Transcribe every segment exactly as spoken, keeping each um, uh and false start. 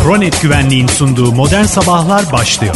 Pronet Güvenliğin sunduğu Modern Sabahlar başlıyor.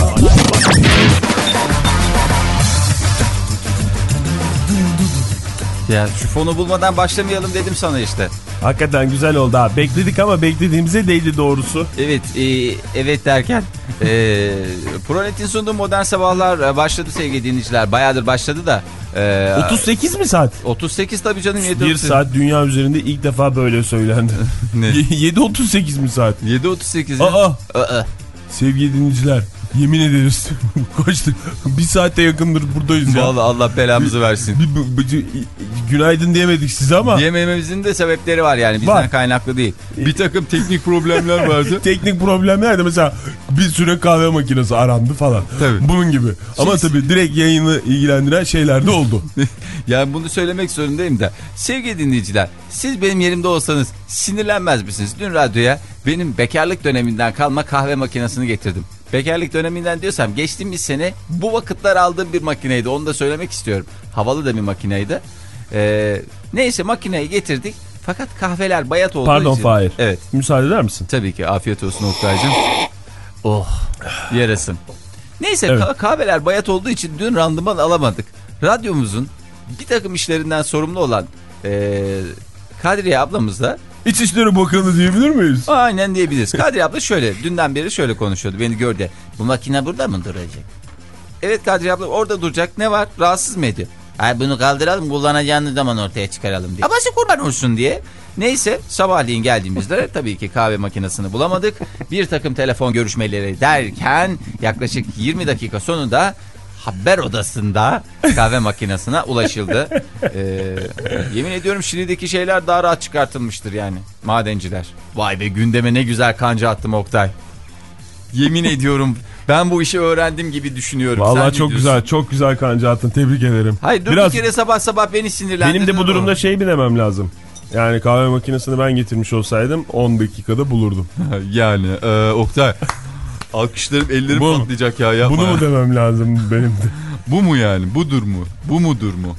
Ya şu fonu bulmadan başlamayalım dedim sana işte. Hakikaten güzel oldu ha. Bekledik ama beklediğimize değdi doğrusu. Evet, e, evet derken e, Pronet'in sunduğu Modern Sabahlar başladı sevgili dinleyiciler. Bayağıdır başladı da. E, otuz sekiz mi saat? otuz sekiz tabii canım. Bir saat dünya üzerinde ilk defa böyle söylendi. yedi otuz sekiz mi saat? yedi otuz sekiz. Aa. Aa. Sevgili dinleyiciler, yemin ederiz kaçtık. Bir saate yakındır buradayız ya. Vallahi Allah belamızı versin. Bir, bir, bir, günaydın diyemedik size ama. Diyemememizin de sebepleri var yani bizden var. Kaynaklı değil. Bir takım teknik problemler vardı. Teknik problemler de mesela bir süre kahve makinesi arandı falan. Tabii. Bunun gibi. Ama Siz... tabii direkt yayını ilgilendiren şeyler de oldu. Yani bunu söylemek zorundayım da. Sevgili dinleyiciler, siz benim yerimde olsanız sinirlenmez misiniz? Dün radyoya benim bekarlık döneminden kalma kahve makinesini getirdim. Bekarlık döneminden diyorsam geçtiğimiz sene bu vakitler aldığım bir makineydi. Onu da söylemek istiyorum. Havalı da bir makineydi. Ee, neyse makineyi getirdik. Fakat kahveler bayat olduğu Pardon, için. Pardon Fahir. Evet. Müsaade eder misin? Tabii ki. Afiyet olsun Oktay'cığım. Oh yarasın. Neyse evet. kah- kahveler bayat olduğu için dün randıman alamadık. Radyomuzun bir takım işlerinden sorumlu olan ee, Kadriye ablamız da İçişleri Bakanı diyebilir miyiz? Aynen diyebiliriz. Kadriye abla şöyle, dünden beri şöyle konuşuyordu. Beni gördü. Bu makine burada mı duracak? Evet Kadriye abla orada duracak. Ne var? Rahatsız mı ediyor? Ay bunu kaldıralım, kullanacağınız zaman ortaya çıkaralım diye. Abası kurban olsun diye. Neyse sabahleyin geldiğimizde tabii ki kahve makinesini bulamadık. Bir takım telefon görüşmeleri derken yaklaşık yirmi dakika sonunda haber odasında kahve makinesine ulaşıldı. Ee, yemin ediyorum Şili'deki şeyler daha rahat çıkartılmıştır yani. Madenciler. Vay be gündeme ne güzel kanca attım Oktay. Yemin ediyorum ben bu işi öğrendim gibi düşünüyorum. Vallahi çok güzel, çok güzel kanca attın. Tebrik ederim. Hayır dur Biraz... bir kere sabah sabah beni sinirlendirdin. Benim de bu durumda o. şey bilemem lazım. Yani kahve makinesini ben getirmiş olsaydım on dakikada bulurdum. Yani e, Oktay... Alkışlarım ellerim bu, patlayacak ya. Yapma bunu ya. mu demem lazım benim de. Bu mu yani? Budur mu? Bu mudur mu?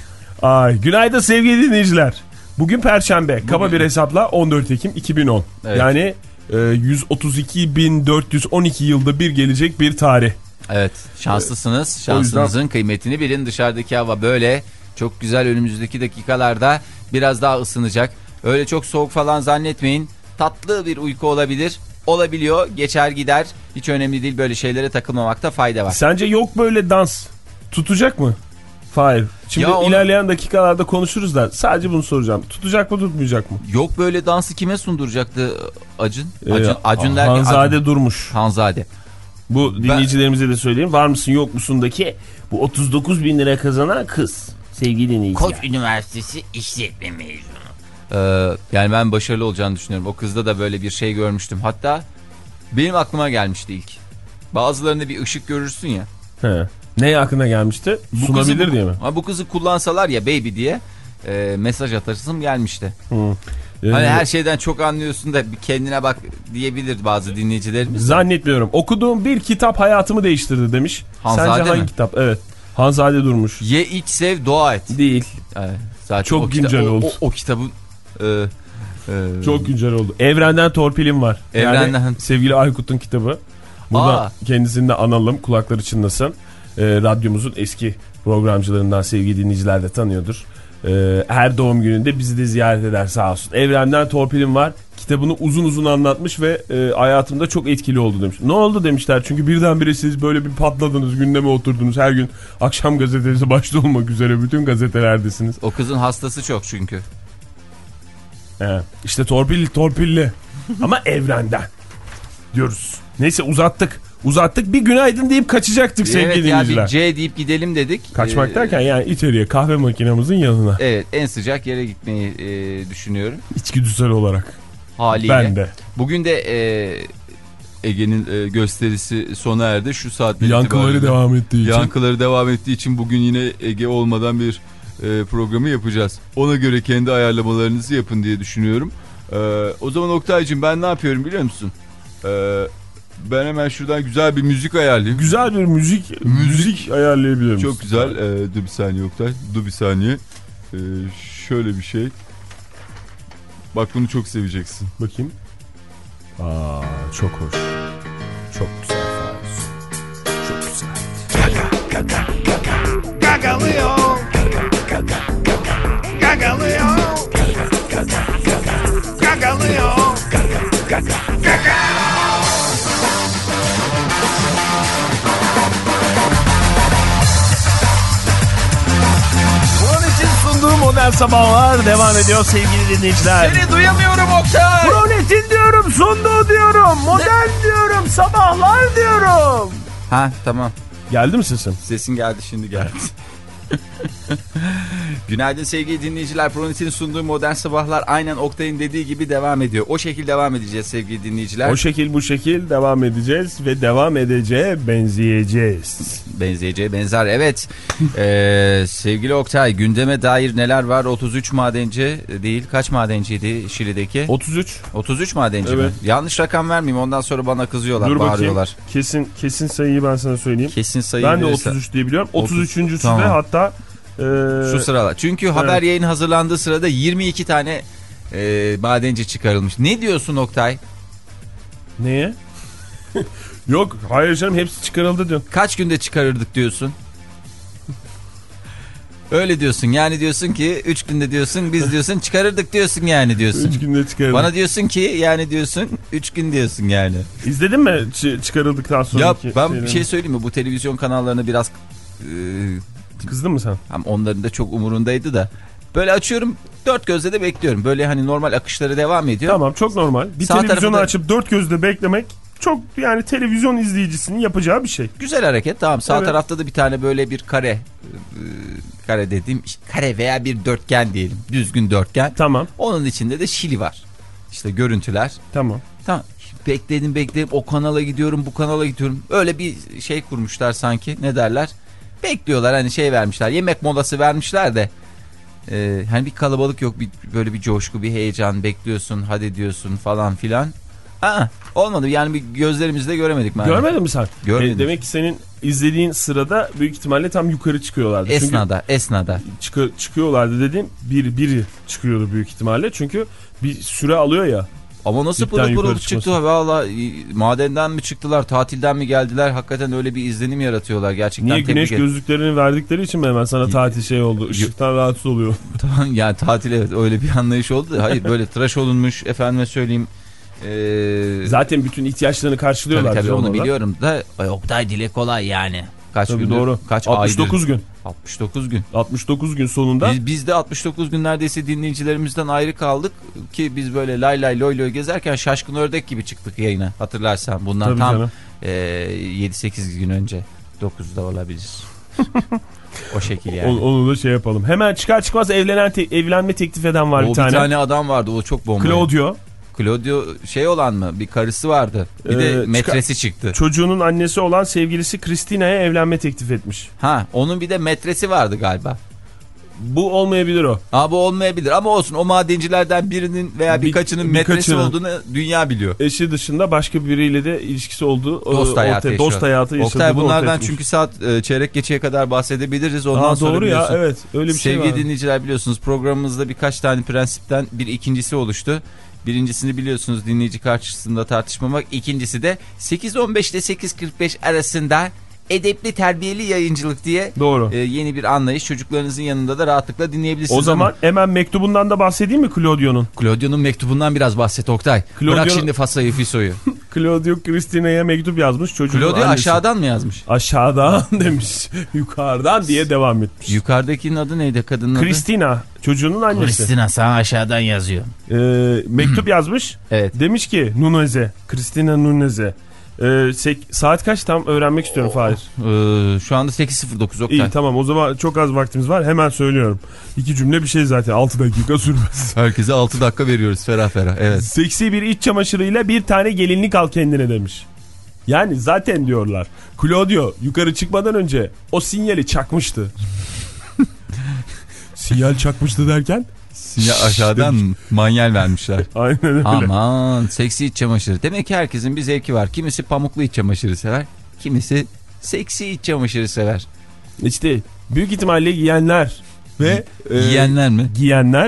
Ay, günaydın sevgili dinleyiciler. Bugün Perşembe. Bugün... Kaba bir hesapla on dört Ekim iki bin on. Evet. Yani e, yüz otuz iki bin dört yüz on iki yılda bir gelecek bir tarih. Evet. Şanslısınız. Şansınızın yüzden... kıymetini bilin. Dışarıdaki hava böyle. Çok güzel, önümüzdeki dakikalarda biraz daha ısınacak. Öyle çok soğuk falan zannetmeyin. Tatlı bir uyku olabilir. Olabiliyor, geçer gider. Hiç önemli değil, böyle şeylere takılmamakta fayda var. Sence yok böyle dans tutacak mı? Fahir. Şimdi onu... ilerleyen dakikalarda konuşuruz da sadece bunu soracağım. Tutacak mı, tutmayacak mı? Yok böyle dansı kime sunduracaktı Acun? Acun, ee, Acun derken Hanzade Acun. Durmuş. Hanzade. Bu dinleyicilerimize ben... de söyleyeyim. Var mısın yok musundaki bu otuz dokuz bin lira kazanan kız. Sevgili dinleyiciler. Koç Üniversitesi işletme mezunu. Ee, yani ben başarılı olacağını düşünüyorum. O kızda da böyle bir şey görmüştüm. Hatta benim aklıma gelmişti ilk. Bazılarında bir ışık görürsün ya. He. Ne aklına gelmişti? Bu Sunabilir bu, diye mi? Bu kızı kullansalar ya baby diye e, mesaj atarsın gelmişti. Hı. Ee, hani her şeyden çok anlıyorsun da bir kendine bak diyebilir bazı dinleyicilerimiz. Zannetmiyorum. Okuduğum bir kitap hayatımı değiştirdi demiş. Hanzade Sence hangi mi? kitap? Evet. Hanzade Durmuş. Ye iç sev dua et. Değil. Evet, zaten çok güncel kita- oldu. O, o, o kitabın e, e, çok güncel oldu. Evrenden Torpilim var. Evrenden. Yani sevgili Aykut'un kitabı. Burada Aa. kendisini de analım. Kulakları çınlasın. E, radyomuzun eski programcılarından sevgili dinleyiciler de tanıyordur. E, her doğum gününde bizi de ziyaret eder sağ olsun. Evrenden Torpilim var. Kitabını uzun uzun anlatmış ve e, hayatımda çok etkili oldu demiş. Ne oldu demişler çünkü birdenbire siz böyle bir patladınız, gündeme oturdunuz. Her gün akşam gazetesi başta olmak üzere bütün gazetelerdesiniz. O kızın hastası çok çünkü. He, işte torpilli torpilli ama evrenden diyoruz. Neyse uzattık. Uzattık bir günaydın deyip kaçacaktık sevgili evet, dinleyiciler. Evet ya bir C deyip gidelim dedik. Kaçmak ee, derken yani içeriye kahve makinemizin yanına. Evet en sıcak yere gitmeyi e, düşünüyorum. İçgüdüsel olarak. Haliyle. Ben de. Bugün de e, Ege'nin e, gösterisi sona erdi. Şu saatte yankıları devam ettiği için. Yankıları devam ettiği için bugün yine Ege olmadan bir e, programı yapacağız. Ona göre kendi ayarlamalarınızı yapın diye düşünüyorum. E, o zaman Oktay'cığım ben ne yapıyorum biliyor musun? Eee Ben hemen şuradan güzel bir müzik ayarlayayım. Güzel bir müzik müzik ayarlayabilir misin? Çok güzel. Ee, dur bir saniye Oktay. Dur bir saniye. Ee, şöyle bir şey. Bak bunu çok seveceksin. Bakayım. Aa, çok hoş. Çok güzel. Çok güzel. Gaga, gaga, gaga. Gagalıyor. Gaga, gaga, gaga. Gagalıyor. Gaga, gaga, gaga. Gagalıyor. Gaga, gaga, gaga. Sunduğum Modern Sabahlar devam ediyor sevgili dinleyiciler. Seni duyamıyorum Oktay. Pronetin diyorum, sunduğu diyorum, modern ne? diyorum, sabahlar diyorum. Ha tamam. Geldi mi sesin? Sesin geldi, şimdi geldi. Günaydın sevgili dinleyiciler. Pronet'in sunduğu Modern Sabahlar aynen Oktay'ın dediği gibi devam ediyor. O şekil devam edeceğiz sevgili dinleyiciler. O şekil bu şekil devam edeceğiz ve devam edeceğe benzeyeceğiz. Benzeyeceğe benzer, evet. ee, sevgili Oktay, gündeme dair neler var? otuz üç madenci değil, kaç madenciydi Şili'deki? otuz üç. otuz üç madenci evet. mi? Yanlış rakam vermeyeyim, ondan sonra bana kızıyorlar, Dur bağırıyorlar. Bakayım. Kesin kesin sayıyı ben sana söyleyeyim. Kesin sayıyı Ben de verirsen... otuz üç diye biliyorum. otuz üçüncüsü tamam. de hatta Ee, şu sıralar. Çünkü evet. haber yayın hazırlandığı sırada yirmi iki tane e, madenci çıkarılmış. Ne diyorsun Oktay? Neye? Yok, hayır canım, hepsi çıkarıldı diyorsun. Kaç günde çıkarırdık diyorsun? Öyle diyorsun yani, diyorsun ki üç günde diyorsun, biz diyorsun çıkarırdık diyorsun yani diyorsun. üç günde çıkarırdık. Bana diyorsun ki yani diyorsun üç gün diyorsun yani. İzledin mi ç- çıkarıldıktan sonraki? Ya ben şeyleri? bir şey söyleyeyim mi? Bu televizyon kanallarını biraz... E, Kızdın mı sen? Hem onların da çok umurundaydı da. Böyle açıyorum, dört gözle de bekliyorum. Böyle hani normal akışları devam ediyor. Tamam, çok normal. Bir Sağ televizyonu tarafında... açıp dört gözle beklemek çok, yani televizyon izleyicisinin yapacağı bir şey. Güzel hareket, tamam. Sağ evet. tarafta da bir tane böyle bir kare. E, kare dediğim kare veya bir dörtgen diyelim. Düzgün dörtgen. Tamam. Onun içinde de Şili var. İşte görüntüler. Tamam. Tamam. Bekledim bekledim, o kanala gidiyorum, bu kanala gidiyorum. Öyle bir şey kurmuşlar sanki. Ne derler? Bekliyorlar, hani şey vermişler, yemek molası vermişler de e, hani bir kalabalık yok, bir, böyle bir coşku, bir heyecan, bekliyorsun, hadi diyorsun falan filan. Aa, olmadı yani, bir gözlerimizde göremedik. Görmedin mi sen? Görmedim. E, demek ki senin izlediğin sırada büyük ihtimalle tam yukarı çıkıyorlardı. Esnada çünkü esnada. Çıkı, çıkıyorlardı dediğim bir, biri çıkıyordu büyük ihtimalle, çünkü bir süre alıyor ya. Ama nasıl pırıl pırıl çıktı valla, madenden mi çıktılar, tatilden mi geldiler, hakikaten öyle bir izlenim yaratıyorlar gerçekten. Niye, güneş et. gözlüklerini verdikleri için mi hemen sana tatil şey oldu, ışıktan rahatsız oluyor? Tamam yani, tatil, evet, öyle bir anlayış oldu da, hayır böyle tıraş olunmuş, efendime söyleyeyim. Ee... Zaten bütün ihtiyaçlarını karşılıyorlar. Tabii tabii, onu orada biliyorum da Oktay, dile kolay yani. Kaç tabii gündür, doğru. Kaç altmış dokuz aydır? gün. altmış dokuz gün. altmış dokuz gün sonunda. Biz, biz de altmış dokuz gün neredeyse dinleyicilerimizden ayrı kaldık ki biz böyle lay lay loy loy gezerken şaşkın ördek gibi çıktık yayına, hatırlarsan. Bundan tabii tam e, yedi sekiz gün önce, dokuzda olabilir. O şekil yani. Onu, onu da şey yapalım. Hemen çıkar çıkmaz evlenen te evlenme teklif eden var o bir tane. O bir tane adam vardı, o çok bomba. Claudio. Claudio şey olan mı? Bir karısı vardı. Bir ee, de metresi çıktı. Çocuğunun annesi olan sevgilisi Christina'ya evlenme teklif etmiş. Ha, onun bir de metresi vardı galiba. Bu olmayabilir o. Aa, bu olmayabilir ama olsun, o madencilerden birinin veya birkaçının bir, metresi birkaçının olduğunu dünya biliyor. Eşi dışında başka biriyle de ilişkisi olduğu, dost hayatı ortaya, dost hayatı yaşadığı. Oktay, bunlardan çünkü saat e, çeyrek geçeye kadar bahsedebiliriz. Ondan Aa, sonra doğru ya, evet, öyle bir şey var. Sevgili dinleyiciler, biliyorsunuz programımızda birkaç tane prensipten bir ikincisi oluştu. Birincisini biliyorsunuz, dinleyici karşısında tartışmamak. İkincisi de sekiz on beş ile sekiz kırk beş arasında edepli terbiyeli yayıncılık diye doğru. E, yeni bir anlayış. Çocuklarınızın yanında da rahatlıkla dinleyebilirsiniz. O zaman ama hemen mektubundan da bahsedeyim mi Claudio'nun? Claudio'nun mektubundan biraz bahset Oktay. Claudio... Bırak şimdi Fasa'yı Fiso'yu. Claudio Christina'ya mektup yazmış. Claudio annesi aşağıdan mı yazmış? Aşağıdan demiş. Yukarıdan diye devam etmiş. Yukarıdakinin adı neydi kadının adı? Christina. Çocuğunun annesi. Christina sana aşağıdan yazıyor. Ee, mektup yazmış. Evet. Demiş ki Nunez'e. Christina Nunez'e. Ee, saat kaç tam öğrenmek istiyorum Fahir. Ee, şu anda sekiz sıfır dokuz Oktay. İyi, tamam, o zaman çok az vaktimiz var, hemen söylüyorum. İki cümle bir şey zaten, altı dakika sürmez. Herkese altı dakika veriyoruz ferah ferah. Evet. Seksi bir iç çamaşırıyla bir tane gelinlik al kendine demiş. Yani zaten diyorlar, Claudio yukarı çıkmadan önce o sinyali çakmıştı. Sinyal çakmıştı derken? Ya aşağıdan demiş. Manyel vermişler. Aynen öyle. Aman, seksi iç çamaşırı. Demek ki herkesin bir zevki var. Kimisi pamuklu iç çamaşırı sever. Kimisi seksi iç çamaşırı sever. İşte büyük ihtimalle giyenler ve giyenler e, mi? Giyenler ha.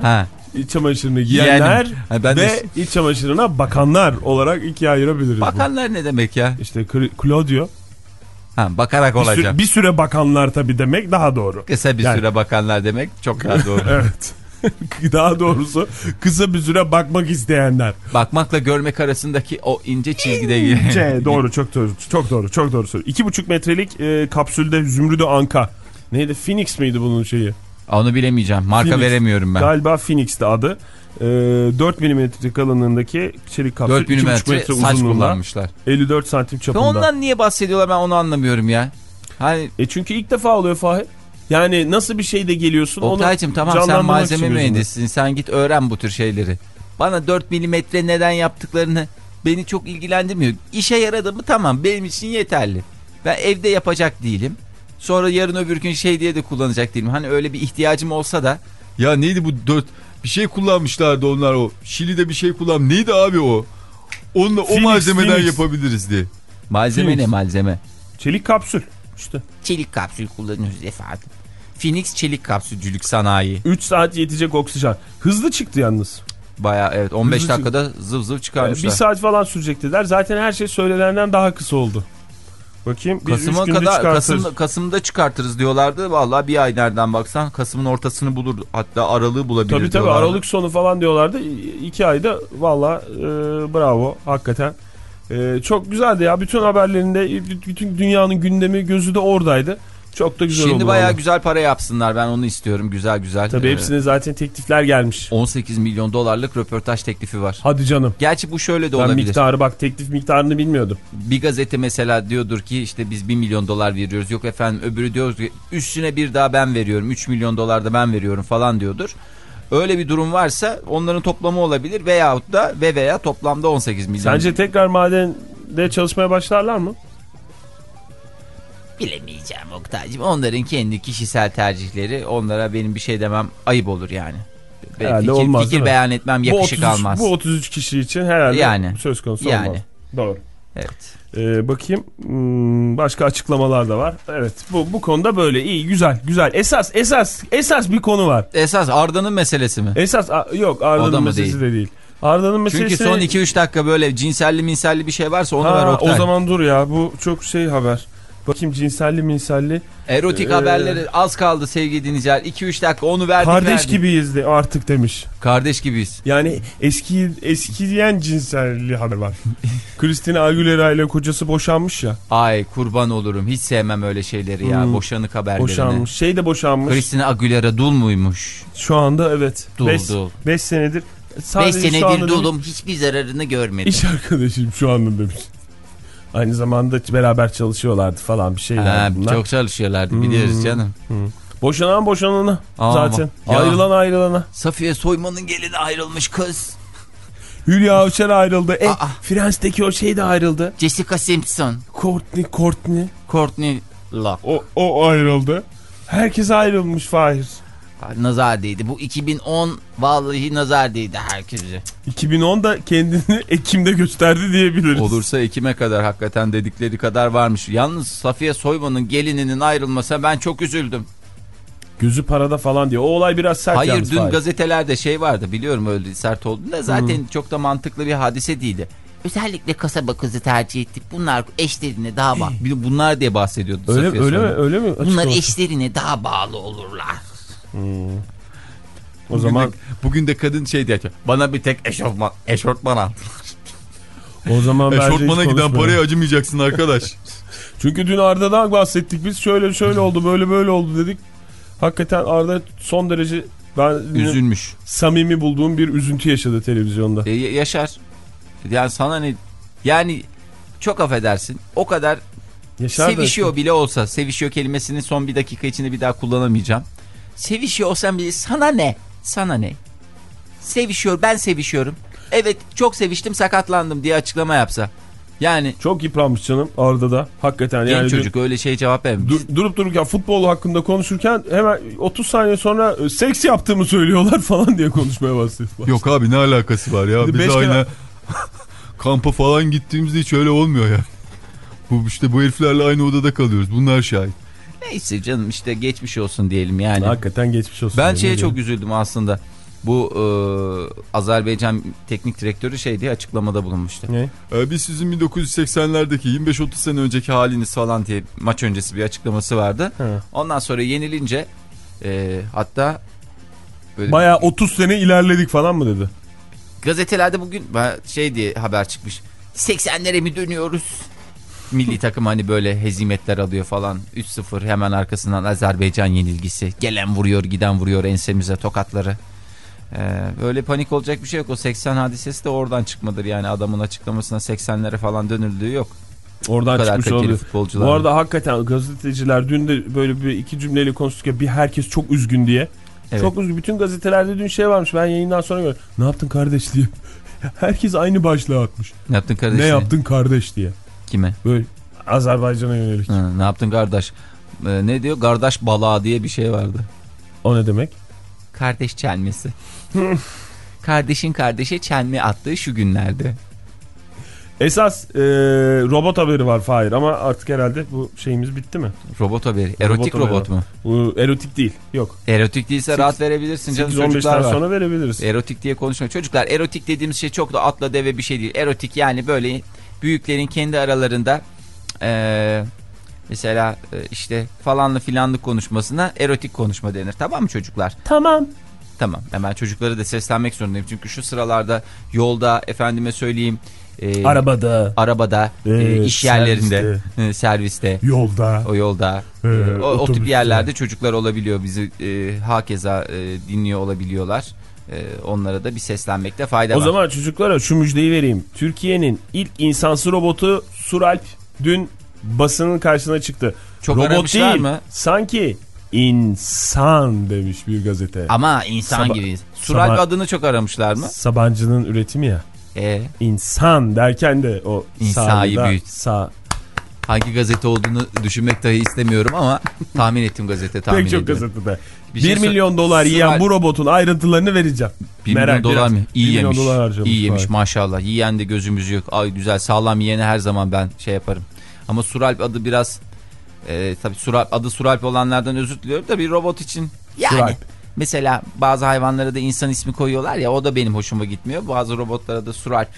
iç çamaşırını giyenler yani, ben ve de... iç çamaşırına bakanlar olarak ikiye ayırabiliriz. Bakanlar bu. Ne demek ya? İşte Claudio. Ha, bakarak bir olacak. Süre, bir süre bakanlar tabii demek daha doğru. Kısa bir yani... süre bakanlar demek çok daha doğru. Evet. Daha doğrusu kısa bir süre bakmak isteyenler. Bakmakla görmek arasındaki o ince çizgide. İnce, doğru çok doğru çok doğru çok doğru soru. iki buçuk metrelik e, kapsülde Zümrüdü Anka. Neydi? Phoenix miydi bunun şeyi? Onu bilemeyeceğim. Marka Phoenix. Veremiyorum ben. Galiba Phoenix'ti adı. E, dört milimetre kalınlığındaki çelik kapsül. dört milimetre saç kullanmışlar. elli dört santim çapında. Ve ondan niye bahsediyorlar ben onu anlamıyorum ya. Hani... E çünkü ilk defa oluyor Fahir. Yani nasıl bir şeyde geliyorsun? Oktay'cığım tamam sen malzeme mühendisisin. Sen git öğren bu tür şeyleri. Bana dört milimetre neden yaptıklarını beni çok ilgilendirmiyor. İşe yaradı mı tamam benim için yeterli. Ben evde yapacak değilim. Sonra yarın öbür gün şey diye de kullanacak değilim. Hani öyle bir ihtiyacım olsa da. Ya neydi bu dört bir şey kullanmışlardı onlar o. Şili'de bir şey kullan. Neydi abi o? Onunla Phoenix, o malzemeden Phoenix. Yapabiliriz diye. Malzeme Phoenix. Ne malzeme? Çelik kapsül. İşte. Çelik kapsül kullanıyoruz efendim. Phoenix çelik kapsülcülük sanayi. üç saat yetecek oksijen. Hızlı çıktı yalnız. Baya evet on beş Hızlı dakikada çıktı. Zıv zıv çıkarmışlar. Bir saat falan sürecek dediler. Zaten her şey söylenenden daha kısa oldu. Bakayım. Kasım'a kadar Kasım, Kasım'da çıkartırız diyorlardı. Vallahi bir ay nereden baksan Kasım'ın ortasını bulur. Hatta aralığı bulabilir tabii, tabii, diyorlardı. Aralık sonu falan diyorlardı. iki ayda vallahi e, bravo hakikaten. E, çok güzeldi ya. Bütün haberlerinde bütün dünyanın gündemi gözü de oradaydı. Çok da güzel Şimdi oldu. Şimdi bayağı vallahi. Güzel para yapsınlar. Ben onu istiyorum. Güzel güzel. Tabii hepsine zaten teklifler gelmiş. on sekiz milyon dolarlık röportaj teklifi var. Hadi canım. Gerçi bu şöyle de ben olabilir. Miktarı bak teklif miktarını bilmiyordum. Bir gazete mesela diyordur ki işte biz bir milyon dolar veriyoruz. Yok efendim öbürü diyor ki üstüne bir daha ben veriyorum. üç milyon dolar da ben veriyorum falan diyordur. Öyle bir durum varsa onların toplamı olabilir veyahut da ve veya toplamda on sekiz milyon. Sence tekrar madende çalışmaya başlarlar mı? Bilemeyeceğim Oktay'cığım. Onların kendi kişisel tercihleri. Onlara benim bir şey demem ayıp olur yani. Herhalde fikir, olmaz, fikir beyan etmem yakışık bu otuz üç, almaz. Bu otuz üç kişi için herhalde yani, söz konusu yani. olmaz. Doğru. Evet. Ee, bakayım hmm, başka açıklamalar da var. Evet bu bu konuda böyle iyi güzel güzel. Esas esas esas bir konu var. Esas Arda'nın meselesi mi? Esas a, yok Arda'nın meselesi değil. de değil. Arda'nın meselesi... Çünkü son iki üç dakika böyle cinselli minselli bir şey varsa onu ha, ver Oktay. O zaman dur ya bu çok şey haber. Bakayım cinselli minselli. Erotik ee, haberleri az kaldı sevgili dinleyiciler. iki üç dakika onu verdik Kardeş verdik. gibiyiz de artık demiş. Kardeş gibiyiz. Yani eski eskiyen cinselli haber var. Christina Aguilera ile kocası boşanmış ya. Ay kurban olurum. Hiç sevmem öyle şeyleri ya. Hmm. Boşanık haberlerini. Boşanmış. Şey de boşanmış. Christina Aguilera dul muymuş? Şu anda evet. Dul beş, dul. beş senedir. beş senedir dulum. Demiş, hiçbir zararını görmedim. İş arkadaşım şu anda demiş. Aynı zamanda beraber çalışıyorlardı falan bir şeyler ha, bunlar. Çok çalışıyorlardı biliyoruz hmm. canım. Hmm. Boşanan boşanana Aa, zaten. Ya. Ayrılan ayrılana. Safiye Soyman'ın gelini ayrılmış kız. Hülya Avşar ayrıldı. E, Friends'teki o şey de ayrıldı. Jessica Simpson. Courtney, Courtney. Courtney Love. O, o ayrıldı. Herkes ayrılmış Fahir. Nazar değdi. Bu iki bin on vallahi nazar değdi herkese. iki bin onda kendini Ekim'de gösterdi diyebiliriz. Olursa Ekim'e kadar hakikaten dedikleri kadar varmış. Yalnız Safiye Soyman'ın gelininin ayrılmasına ben çok üzüldüm. Gözü parada falan diyor. O olay biraz sert. Hayır yalnız, dün Hayır. gazetelerde şey vardı biliyorum öyle sert olduğunda zaten hmm. çok da mantıklı bir hadise değildi. Özellikle kasaba kızı tercih ettik. Bunlar eşlerine daha bağlı. Bunlar diye bahsediyordu öyle, Safiye öyle Soyman. Mi, öyle mi? Bunlar olsun. Eşlerine daha bağlı olurlar. Hmm. O bugün zaman de, bugün de kadın şey diyor. Bana bir tek eşofman, eşortman al. O zaman eşortmana giden paraya acımayacaksın arkadaş. Çünkü dün Arda'dan bahsettik biz. Şöyle şöyle oldu, böyle böyle oldu dedik. Hakikaten Arda son derece ben üzülmüş. Samimi bulduğum bir üzüntü yaşadı televizyonda. E, yaşar. Yani sana ne? Yani çok affedersin. O kadar yaşar sevişiyor bile olsa, sevişiyor kelimesini son bir dakika içinde bir daha kullanamayacağım. Sevişiyor olsam bile sana ne? Sana ne? Sevişiyor, ben sevişiyorum. Evet, çok seviştim, sakatlandım diye açıklama yapsa. Yani çok yıpranmış canım Arda da. Hakikaten genç yani çocuk öyle şey cevap vermiş. Dur, durup dururken futbol hakkında konuşurken hemen otuz saniye sonra seks yaptığımı söylüyorlar falan diye konuşmaya başladı. Yok abi ne alakası var ya? Biz aynı kere... kampa falan gittiğimizde hiç öyle olmuyor ya. Bu işte bu heriflerle aynı odada kalıyoruz. Bunlar şahit. Neyse canım işte geçmiş olsun diyelim yani. Hakikaten geçmiş olsun. Ben şeye çok üzüldüm aslında. Bu e, Azerbaycan teknik direktörü şey diye açıklamada bulunmuştu. Ne? Ee, biz sizin bin dokuz yüz seksenlerdeki yirmi beş otuz sene önceki haliniz falan diye maç öncesi bir açıklaması vardı. He. Ondan sonra yenilince e, hatta böyle bayağı otuz sene ilerledik falan mı dedi? Gazetelerde bugün şey diye haber çıkmış. seksenlere mi dönüyoruz? Milli takım hani böyle hezimetler alıyor falan. üç sıfır hemen arkasından Azerbaycan yenilgisi. Gelen vuruyor, giden vuruyor ensemize tokatları. Ee, böyle panik olacak bir şey yok. O seksen hadisesi de oradan çıkmadır. Yani adamın açıklamasına seksenlere falan dönüldüğü yok. Oradan çıkmış oldu. Bu var. arada hakikaten gazeteciler dün de böyle bir iki cümleyle konuştuk ya, bir herkes çok üzgün diye. Evet. Çok üzgün. Bütün gazetelerde dün şey varmış. Ben yayından sonra gördüm. Ne yaptın kardeş diye. Herkes aynı başlığı atmış. Ne yaptın kardeş? Ne diye. yaptın kardeş diye. Kime? Böyle Azerbaycan'a yönelik. Ha, ne yaptın kardeş? Ee, ne diyor? Kardeş balağı diye bir şey vardı. O ne demek? Kardeş çelmesi. Kardeşin kardeşe çelme attığı şu günlerde. Esas e, robot haberi var Fahir, ama artık herhalde bu şeyimiz bitti mi? Robot haberi. Erotik robot, robot mu? Bu erotik değil. Yok. Erotik değilse sekiz, rahat verebilirsin canım. sekiz on beşten sonra verebiliriz. Erotik diye konuşma. Çocuklar, erotik dediğimiz şey çok da atla deve bir şey değil. Erotik yani böyle büyüklerin kendi aralarında e, mesela e, işte falanlı filanlı konuşmasına erotik konuşma denir. Tamam mı çocuklar? Tamam. Tamam. Hemen çocuklara da seslenmek zorundayım. Çünkü şu sıralarda yolda, efendime söyleyeyim, e, arabada, arabada, e, e, iş yerlerinde, serviste, e, serviste yolda, o yolda, e, e, o, o tip yerlerde çocuklar olabiliyor. Bizi e, hakeza e, dinliyor olabiliyorlar. E, onlara da bir seslenmekte fayda o var. O zaman çocuklara şu müjdeyi vereyim. Türkiye'nin ilk insansı robotu Suralp dün basının karşısına çıktı. Çok robot değil mı? Sanki insan demiş bir gazete. Ama insan Saba gibi. Suralp Saba adını çok aramışlar mı? Sabancı'nın üretimi ya. E? İnsan derken de o İnsa'yı büyüt. Sağ. Hangi gazete olduğunu düşünmek dahi istemiyorum ama tahmin ettim gazete tahmin Pek çok ediyorum. gazetede. bir şey milyon dolar yiyen Sural... bu robotun ayrıntılarını vereceğim. bir milyon dolar mı? İyi yemiş. İyi yemiş var. Maşallah. Yiyen de gözümüz yok. Ay güzel, sağlam yiyene her zaman ben şey yaparım. Ama Suralp adı biraz e, tabii Suralp adı Suralp olanlardan özür diliyorum da bir robot için yani. Suralp. Mesela bazı hayvanlara da insan ismi koyuyorlar ya, o da benim hoşuma gitmiyor. Bazı robotlara da Suralp.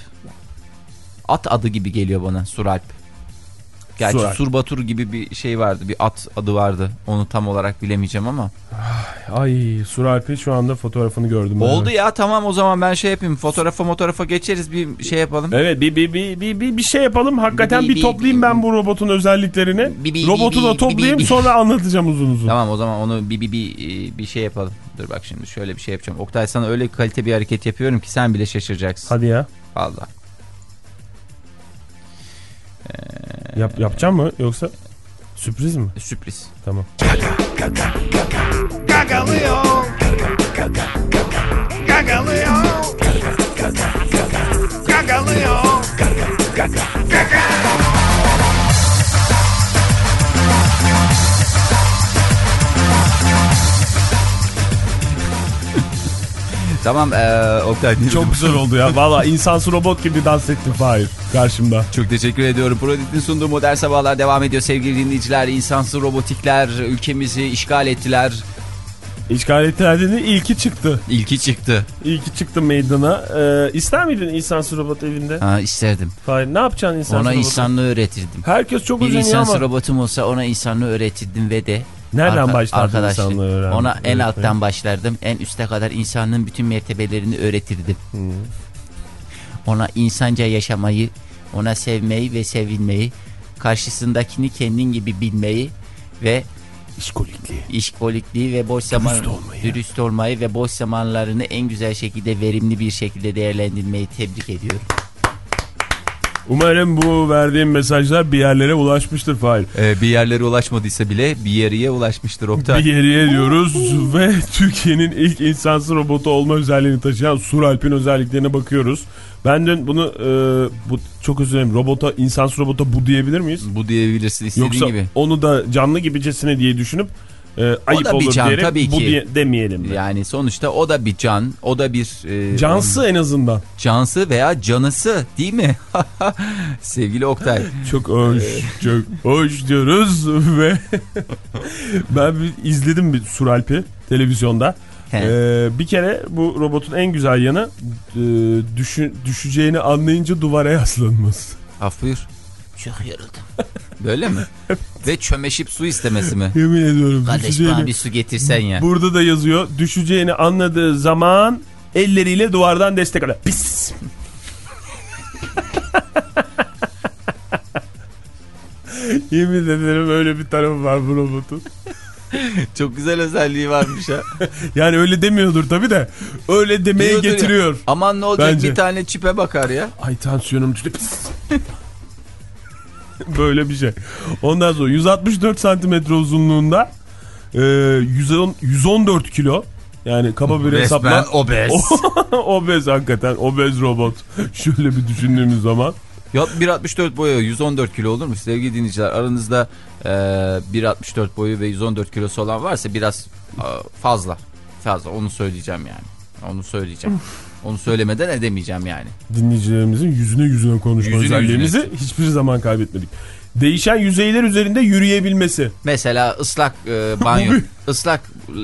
At adı gibi geliyor bana Suralp. Gerçi Suralp. Surbatur gibi bir şey vardı. Bir at adı vardı. Onu tam olarak bilemeyeceğim ama. Ay Suralp'in şu anda fotoğrafını gördüm. Oldu ben. ya, tamam o zaman ben şey yapayım. Fotoğrafa fotoğrafa geçeriz, bir şey yapalım. Evet bir bir bir bir, bir, bir şey yapalım. Hakikaten bir, bir, bir toplayayım bir, ben bu robotun özelliklerini. Bir, bir, Robotu bir, da toplayayım bir, bir, sonra anlatacağım uzun uzun. Tamam o zaman onu bir bir bir bir şey yapalım. Dur bak şimdi şöyle bir şey yapacağım. Oktay, sana öyle kalite bir hareket yapıyorum ki sen bile şaşıracaksın. Hadi ya. Vallahi. Ee, Yap, yapacağım mı yoksa sürpriz mi? Sürpriz. Tamam. Gagalıyor. Gagalıyor. Gagalıyor. Tamam ee, Oktay. Çok güzel oldu ya. Valla insansı robot gibi dans ettim Fahir karşımda. Çok teşekkür ediyorum. Prodit'in sunduğu Modern Sabahlar devam ediyor sevgili dinleyiciler. İnsansı robotikler ülkemizi işgal ettiler. İşgal ettiler dedi, ilki çıktı. İlki çıktı. İlki çıktı meydana. Ee, ister miydin insansı robot evinde? Ha, isterdim. Fahir ne yapacaksın insansı ona robotu? Ona insanlığı öğretirdim. Herkes çok bir özeniyor ama. Bir insansı robotum olsa ona insanlığı öğretirdim ve de nereden Arka, başlardın insanlığı öğrenmek? Ona en öğretmeye. Alttan başlardım. En üste kadar insanlığın bütün mertebelerini öğretirdim. Hmm. Ona insanca yaşamayı, ona sevmeyi ve sevilmeyi, karşısındakini kendin gibi bilmeyi ve işkolikliği, işkolikliği ve boş zaman dürüst olmayı. dürüst olmayı ve boş zamanlarını en güzel şekilde, verimli bir şekilde değerlendirmeyi tebrik ediyorum. Umarım bu verdiğim mesajlar bir yerlere ulaşmıştır Fahir. Ee, bir yerlere ulaşmadıysa bile bir yere ulaşmıştır Oktay. Bir yere diyoruz ve Türkiye'nin ilk insansı robotu olma özelliğini taşıyan Suralp'in özelliklerine bakıyoruz. Ben dün bunu e, bu çok özür dilerim, robota, insansı robota bu diyebilir miyiz? Bu diyebilirsin istediğin Yoksa gibi. Yoksa onu da canlı gibicesine diye düşünüp e, ayıp olur can, diyerek tabii bu ki. diye demeyelim. De. Yani sonuçta o da bir can, o da bir... E, cansı en azından. Cansı veya canısı değil mi? Sevgili Oktay. Çok hoş, çok hoş diyoruz ve ben bir izledim bir Suralp'i televizyonda. Ee, bir kere bu robotun en güzel yanı e, düşü, düşeceğini anlayınca duvara yaslanması. Af buyur. Çok yoruldum. Böyle mi? Ve çömeşip su istemesi mi? Yemin ediyorum. Kardeş düşeceğini... bana bir su getirsen ya. Burada da yazıyor. Düşeceğini anladığı zaman elleriyle duvardan destek alıyor. Pis. Yemin ederim öyle bir tarafı var bu robotun. Çok güzel özelliği varmış ha. Yani öyle demiyordur tabii de öyle demeye Diyordur getiriyor. Ya. Aman ne olacak Bence. Bir tane çipe bakar ya. Ay tansiyonum düştü. Böyle bir şey. Ondan sonra yüz altmış dört santimetre uzunluğunda e, yüz on dört kilo. Yani kaba bir hesapla. Resmen obez. Obez hakikaten. Obez robot. Şöyle bir düşündüğümüz zaman. Ya bir altmış dört boyu yüz on dört kilo olur mu sevgili dinleyiciler? Aranızda e, bir altmış dört boyu ve yüz on dört kilosu olan varsa biraz e, fazla. Fazla onu söyleyeceğim yani. Onu söyleyeceğim. Onu söylemeden edemeyeceğim yani. Dinleyicilerimizin yüzüne yüzüne konuşma Yüzüne özelliğimizi yüzüne. hiçbir zaman kaybetmedik. Değişen yüzeyler üzerinde yürüyebilmesi. Mesela ıslak e, banyo, ıslak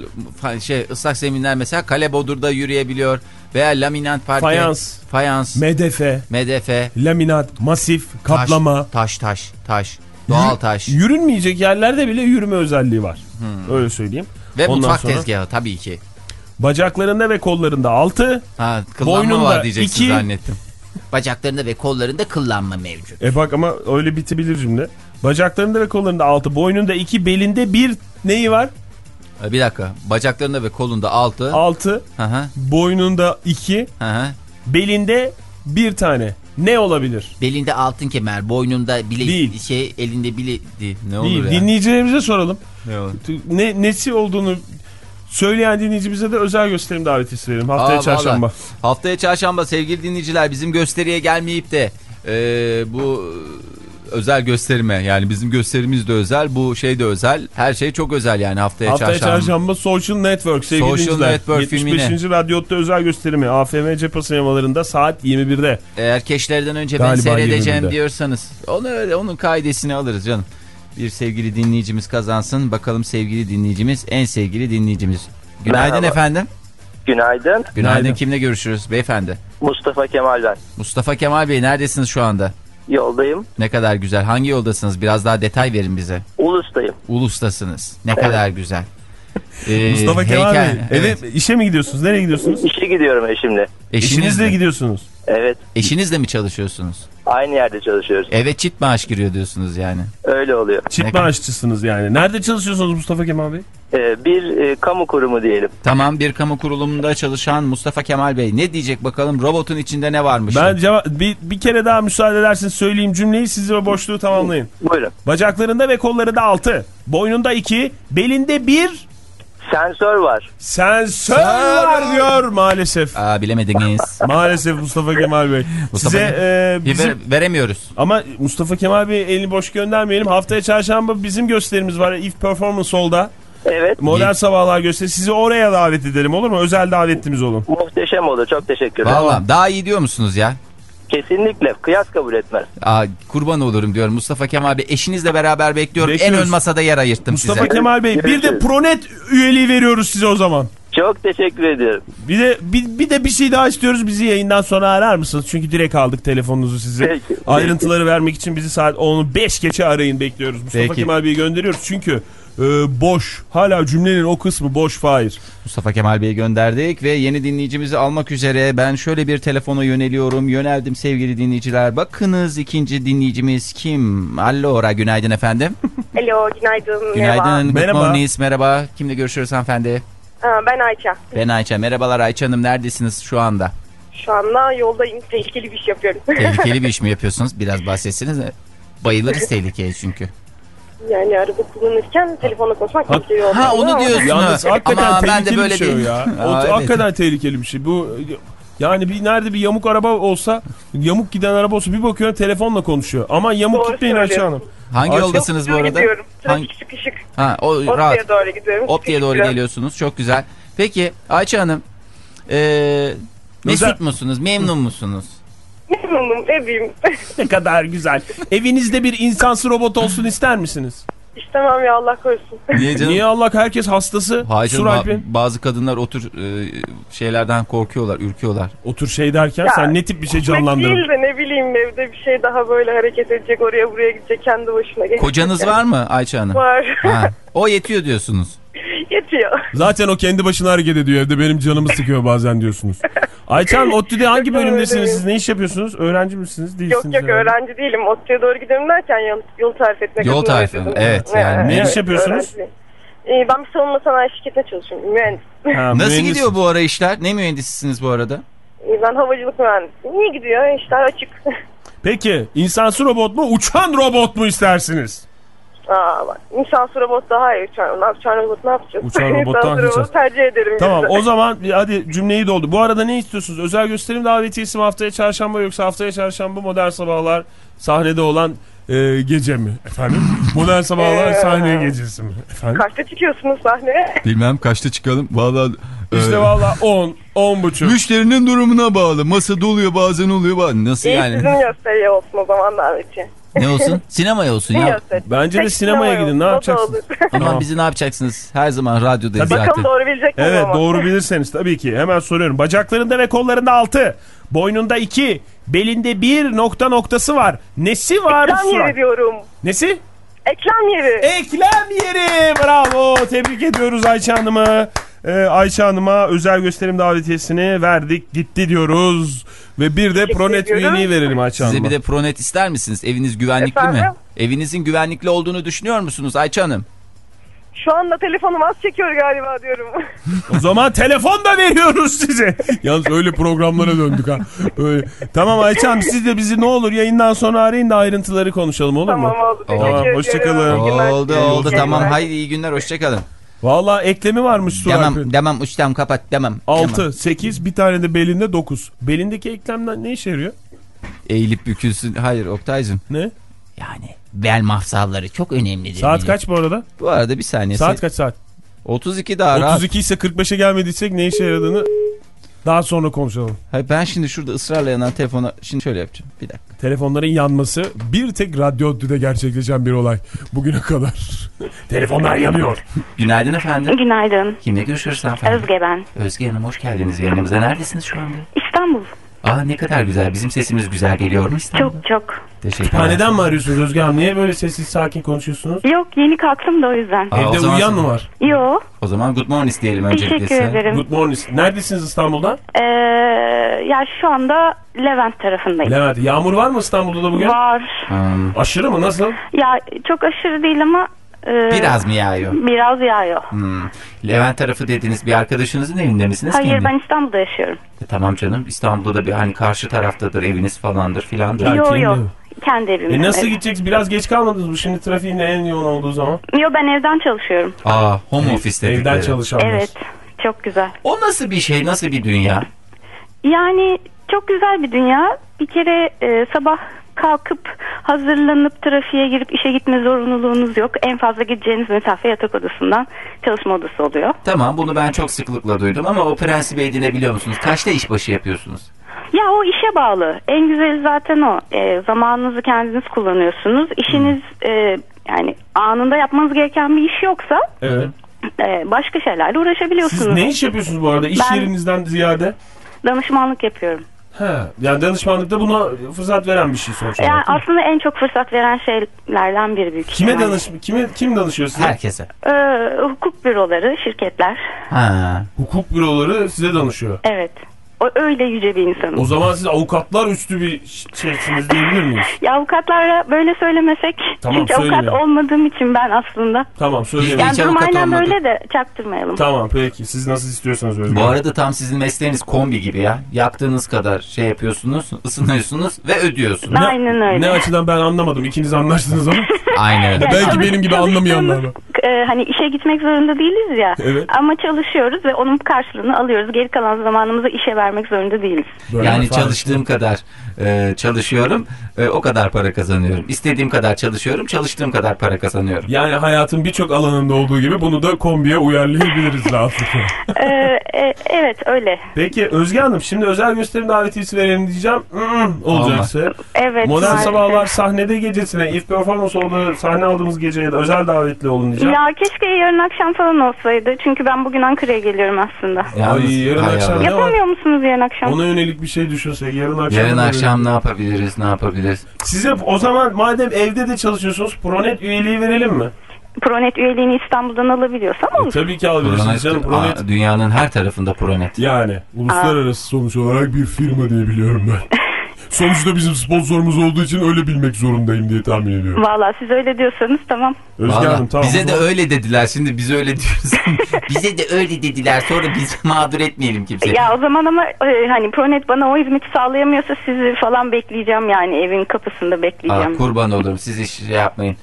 şey ıslak zeminler mesela kale bodurda yürüyebiliyor veya laminat parke, Fayans, fayans, medefe, medefe, laminat, masif, kaplama, taş, taş, taş, taş, doğal Yürü, taş. Yürünmeyecek yerlerde bile yürüme özelliği var. Hmm. Öyle söyleyeyim. Ve Ondan mutfak sonra, tezgahı tabii ki. Bacaklarında ve kollarında altı, ha, kıllanma boynunda var diyeceksin iki, zannettim. Bacaklarında ve kollarında kıllanma mevcut. E bak ama öyle bitebilir cümle. Bacaklarında ve kollarında altı, boynunda iki, belinde bir neyi var? Bir dakika. Bacaklarında ve kolunda altı. altı, Hı-hı. boynunda iki, Hı-hı. belinde bir tane. Ne olabilir? Belinde altın kemer, boynunda bile Değil. şey, elinde bile değil. Ne olur Değil. ya? Dinleyicilerimize soralım. Ne olur? Ne, nesi olduğunu söyleyen dinleyicimize de özel gösterim davetiyesi verelim. Haftaya Aa, çarşamba. Vallahi. Haftaya çarşamba sevgili dinleyiciler bizim gösteriye gelmeyip de e, bu özel gösterime yani bizim gösterimiz de özel, bu şey de özel. Her şey çok özel yani haftaya, haftaya çarşamba. çarşamba Social Network sevgili Social dinleyiciler. Network yetmiş filmine. beşinci Radyo'da özel gösterimi A F M Cephe sinemalarında saat yirmi birde. Eğer keşlerden önce Galiba ben seyredeceğim yirmi birde diyorsanız onu öyle onun kaidesini alırız canım. Bir sevgili dinleyicimiz kazansın. Bakalım sevgili dinleyicimiz, en sevgili dinleyicimiz. Günaydın Merhaba. efendim. Günaydın. Günaydın. Günaydın. Kimle görüşürüz beyefendi? Mustafa Kemal ben. Mustafa Kemal Bey neredesiniz şu anda? Yoldayım. Ne kadar güzel. Hangi yoldasınız? Biraz daha detay verin bize. Ulus'tayım. Ulus'tasınız. Ne kadar güzel. Ee, Mustafa Kemal heykel- Bey. Evet. Evet, işe mi gidiyorsunuz? Nereye gidiyorsunuz? İşe gidiyorum eşimle. Eşinizle, Eşinizle gidiyorsunuz. Evet. eşinizle mi çalışıyorsunuz? Aynı yerde çalışıyoruz. Evet, çift maaş giriyor diyorsunuz yani. Öyle oluyor. Çift Ne- maaşçısınız yani. Nerede çalışıyorsunuz Mustafa Kemal Bey? Ee, bir e, kamu kurumu diyelim. Tamam, bir kamu kurulumunda çalışan Mustafa Kemal Bey ne diyecek bakalım, robotun içinde ne varmış? Ben cevap, bir, bir kere daha müsaade ederseniz söyleyeyim cümleyi, siz o boşluğu tamamlayın. Buyurun. Bacaklarında ve kollarında altı, boynunda iki, belinde bir Sensör var. sensör var diyor maalesef. Aa, bilemediniz. Maalesef Mustafa Kemal Bey. Mustafa Size e, Bir bizim... ver- veremiyoruz. Ama Mustafa Kemal Bey elini boş göndermeyelim. Haftaya çarşamba bizim gösterimiz var. If Performance Hall'da. Evet. Modern İyi. Sabahlar gösterisi. Sizi oraya davet edelim, olur mu? Özel davetlimiz olun. Muhteşem olur. Çok teşekkür ederim. Vallahi daha iyi diyor musunuz ya? Kesinlikle. Kıyas kabul etmez. Aa, kurban olurum diyorum Mustafa Kemal Bey. Eşinizle beraber bekliyorum. Bekliyoruz. En ön masada yer ayırttım Mustafa size. Kemal Bey, bir de Görüşürüz. Pronet üyeliği veriyoruz size o zaman. Çok teşekkür ediyorum. Bir de bir, bir de bir şey daha istiyoruz. Bizi yayından sonra arar mısınız? Çünkü direkt aldık telefonunuzu size. Peki. Ayrıntıları vermek için bizi saat onu beş geçe arayın, bekliyoruz. Mustafa Peki. Kemal Bey'i gönderiyoruz çünkü e, boş. Hala cümlenin o kısmı boş, Fahir. Mustafa Kemal Bey'i gönderdik ve yeni dinleyicimizi almak üzere ben şöyle bir telefona yöneliyorum. Yöneldim sevgili dinleyiciler. Bakınız ikinci dinleyicimiz kim? Allora, günaydın efendim. Alo, günaydın. Günaydın. Merhaba. Good Merhaba. morning, merhaba. Kimle görüşüyoruz hanımefendi? Ha, ben Ayça. Ben Ayça. Merhabalar Ayça Hanım, neredesiniz şu anda? Şu anda yoldayım. Tehlikeli bir iş yapıyorum. Tehlikeli bir iş mi yapıyorsunuz? Biraz bahsetseniz. Bayılırız tehlikeye çünkü. Yani araba kullanırken telefonla konuşmak Ha- tehlikeli oldu. Ha, onu diyorsun. Yalnız hakikaten Ama ben tehlikeli de böyle bir şey o değil. ya. Aa, O, evet. hakikaten tehlikeli bir şey. Bu yani bir nerede bir yamuk araba olsa, yamuk giden araba olsa bir bakıyorum telefonla konuşuyor. Ama yamuk Doğru gitmeyin Ayça söylüyorsun. Hanım. Hangi Ayça- yoldasınız bu Hızlı arada? gidiyorum. Hangi? Trafik sıkışık. Ha, o Opti'ye rahat. doğru gidiyorum. Opti'ye doğru Sıkışık. geliyorsunuz. Çok güzel. Peki Ayça Hanım, ee, mesut Güzel. musunuz? Memnun musunuz? Memnunum, evliyim. Ne kadar güzel. Evinizde bir insansı robot olsun ister misiniz? İstemem ya, Allah korusun. Niye canım? Niye Allah, herkes hastası? Hayır canım, Suralp'in. ba- bazı kadınlar o tür e, şeylerden korkuyorlar, ürküyorlar. Otur şey derken Ya, sen ne tip bir şey Gitmek canlandırın? değil de ne bileyim, evde bir şey daha böyle hareket edecek, oraya buraya gidecek, kendi başına geçecek. Kocanız var mı Ayça Hanım? Var. Ha, o yetiyor diyorsunuz. Yetiyor. Zaten o kendi başına hareket ediyor evde, benim canımı sıkıyor bazen diyorsunuz. Ayça Hanım, ODTÜ'de hangi bölümdesiniz siz? Ne iş yapıyorsunuz? Öğrenci misiniz? Değilsiniz. Yok yok, herhalde. öğrenci değilim. ODTÜ'ye doğru gidiyorum derken yol, yol tarif etmek Yol adına tarifi, dedim. evet, yani ne iş yapıyorsunuz? öğrenciyim. Ee, ben bir savunma sanayi şirketine çalışıyorum. Mühendis. Ha, Nasıl mühendis. gidiyor bu ara işler? Ne mühendisisiniz bu arada? Ee, ben havacılık mühendisiyim. İyi gidiyor, işler açık. Peki insansı robot mu, uçan robot mu istersiniz? Aa bak, insansı robot daha iyi. Uçan, uçan robot ne yapacağız? Uçan robot daha İnsansı yapacağız. robotu tercih ederim. Tamam, biz de. o zaman hadi cümleyi doldu. Bu arada ne istiyorsunuz? Özel gösterim davetiyesi mi haftaya çarşamba, yoksa haftaya çarşamba Modern Sabahlar sahnede olan e, gece mi efendim? Modern Sabahlar sahne gecesi mi efendim? Kaçta çıkıyorsunuz sahneye? Bilmem kaçta çıkalım. Valla İşte e, valla on, on buçuk. müşterinin durumuna bağlı. Masa doluyor, bazen oluyor. Bazen. Nasıl İyi, yani? sizin gösteriye olsun o zaman davetiye. Ne olsun? Sinemaya olsun Sizin ya. gösteriye. Bence de Tek sinemaya sinema gidin, ne yok, o da yapacaksınız? olur. Ama Tamam. bizi ne yapacaksınız? Her zaman radyodayız Tabii. zaten. Bakalım doğru bilecek miyim Evet, ama? doğru bilirseniz tabii ki. Hemen soruyorum. Bacaklarında ve kollarında altı, boynunda iki, belinde bir nokta noktası var. Nesi var? Eklem Surat? yeri diyorum. Nesi? Eklem yeri. Eklem yeri. Bravo. Tebrik ediyoruz Ayça Hanım'ı. Ee, Ayça Hanım'a özel gösterim davetiyesini verdik. Gitti diyoruz. Ve bir de Teşekkür Pronet ediyorum. üyeliği verelim Ayça Size Hanım'a. bir de Pronet ister misiniz? Eviniz güvenlikli mi? Efendim? Evinizin güvenlikli olduğunu düşünüyor musunuz Ayça Hanım? Şu anda telefonum az çekiyor galiba diyorum. O zaman telefon da veriyoruz size. Yalnız öyle programlara döndük ha. Öyle. Tamam Ayça Hanım, siz de bizi ne olur yayından sonra arayın da ayrıntıları konuşalım, olur mu? Tamam oldu. Teşekkür Tamam, ediyorum. hoşçakalın. İyi günler. Oldu İyi oldu günler. tamam. Haydi iyi günler, hoşçakalın. Valla eklemi varmış Suralp'in. Demem demem uçtam kapat demem. altı, sekiz, bir tane de belinde dokuz. Belindeki eklemden ne işe yarıyor? Eğilip bükülsün. Hayır Oktay'cığım. Ne? Yani bel mafsalları çok önemlidir. Saat benim. kaç bu arada? Bu arada bir saniye. Saat kaç saat? otuz iki daha rahat. otuz iki ise kırk beşe gelmediysek ne işe yaradığını daha sonra konuşalım. Hayır, ben şimdi şurada ısrarla yanan telefona şimdi şöyle yapacağım. Bir dakika. Telefonların yanması bir tek Radyo ODTÜ'de gerçekleşen bir olay bugüne kadar. Telefonlar yanıyor. Günaydın efendim. Günaydın. Kimle görüşürüz efendim? Özge ben. Özge Hanım, hoş geldiniz yayınımıza. Neredesiniz şu anda? İstanbul. Aa, ne kadar güzel. Bizim sesimiz güzel geliyor mu İstanbul? Çok çok. Teşekkürler. Neden mi arıyorsunuz Özge Hanım? Niye böyle sessiz sakin konuşuyorsunuz? Yok, yeni kalktım da o yüzden. Aa, Evde o zaman- uyuyan mı var? Yok. O zaman good morning diyelim öncelikle Teşekkür size. ederim. Good morning. Neredesiniz İstanbul'da? Ee, ya şu anda Levent tarafındayım. Levent. Yağmur var mı İstanbul'da da bugün? Var. Hmm, Aşırı mı? Nasıl? Ya çok aşırı değil ama e, biraz mı yağıyor? biraz yağıyor. Hmm. Levent tarafı dediniz, bir arkadaşınızın evinde misiniz? Hayır, kendi? ben İstanbul'da yaşıyorum. E, tamam canım, İstanbul'da da bir hani karşı taraftadır eviniz falandır filandır. Ya, Yok kendi yok. evi. Kendi evimde. E nasıl evet. gideceksiniz? Biraz geç kalmadınız mı? Şimdi trafiğin en yoğun olduğu zaman. Yok, ben evden çalışıyorum. Aa, home office dedikleri. Evden çalışanlar. Evet. Çok güzel. O nasıl bir şey, nasıl bir dünya? Yani çok güzel bir dünya. Bir kere e, sabah kalkıp hazırlanıp trafiğe girip işe gitme zorunluluğunuz yok. En fazla gideceğiniz mesafe yatak odasından çalışma odası oluyor. Tamam, bunu ben çok sıklıkla duydum ama o prensibi edinebiliyor musunuz? Kaçta işbaşı yapıyorsunuz? Ya o işe bağlı. En güzeli zaten o. E, zamanınızı kendiniz kullanıyorsunuz. İşiniz e, yani anında yapmanız gereken bir iş yoksa Evet. e, başka şeylerle uğraşabiliyorsunuz. Siz ne iş yapıyorsunuz bu arada? İş Ben- yerinizden ziyade? Danışmanlık yapıyorum. Ha, yani danışmanlıkta buna fırsat veren bir şey sonuç Yani olarak. değil mi? aslında en çok fırsat veren şeylerden biri büyük Kime ihtimalle. danış kime kim danışıyor size? Herkese. Ee, hukuk büroları, şirketler. Ha. Hukuk büroları size danışıyor. Evet. O öyle yüce bir insanım. O zaman siz avukatlar üstü bir şeysiniz diyebilir miyiz? Ya avukatlara böyle söylemesek. Tamam, Çünkü avukat söylemeyin. olmadığım için ben aslında. Tamam söyleyin. Yani Hiç durum avukat aynen olmadı. böyle de çaktırmayalım. Tamam peki siz nasıl istiyorsanız öyle. Bu arada tam sizin mesleğiniz kombi gibi ya. Yaktığınız kadar şey yapıyorsunuz, ısınıyorsunuz ve ödüyorsunuz. Aynen öyle. Ne açıdan ben anlamadım. İkiniz anlaştınız ama. Aynen öyle. Yani Belki benim gibi anlamayanlar var. çalıştığımız, e, hani işe gitmek zorunda değiliz ya. Evet. Ama çalışıyoruz ve onun karşılığını alıyoruz. Geri kalan zamanımızı işe vermek zorunda değiliz. Böyle Yani mi? çalıştığım kadar e, çalışıyorum, e, o kadar para kazanıyorum. İstediğim kadar çalışıyorum, çalıştığım kadar para kazanıyorum. Yani hayatın birçok alanında olduğu gibi bunu da kombiye uyarlayabiliriz rahatlıkla. e, e, evet öyle. Peki Özge Hanım, şimdi özel gösterim davetiyesi verelim diyeceğim. Hmm, olacaksa. Evet. Modern maalesef. Sabahlar sahnede gecesine, if performance olduğu sahne aldığımız geceye de özel davetli olun diyeceğim. Ya keşke yarın akşam falan olsaydı. Çünkü ben bugün Ankara'ya geliyorum aslında. Yalnız, Ay, yarın hay akşam Allah. ne var? Yapamıyor musunuz yarın akşam? Ona yönelik bir şey düşünsek yarın akşam. Yarın da akşam verelim. ne yapabiliriz, ne yapabiliriz? Size o zaman madem evde de çalışıyorsunuz, Pronet üyeliği verelim mi? Pronet üyeliğini İstanbul'dan alabiliyorsam olur. E, tabii ki alabilirsiniz canım. Pronet. Aa, dünyanın her tarafında Pronet. Yani uluslararası sonuç olarak bir firma diye biliyorum ben. Sonuçta bizim sponsorumuz olduğu için öyle bilmek zorundayım diye tahmin ediyorum. Valla siz öyle diyorsanız tamam. Özge Vallahi Hanım tamam. bize de öyle dediler, şimdi biz öyle diyoruz. Bize de öyle dediler, sonra biz mağdur etmeyelim kimseyi. Ya o zaman ama e, hani Pronet bana o hizmeti sağlayamıyorsa sizi falan bekleyeceğim yani evin kapısında bekleyeceğim. Aa, kurban olurum, siz hiç şey yapmayın.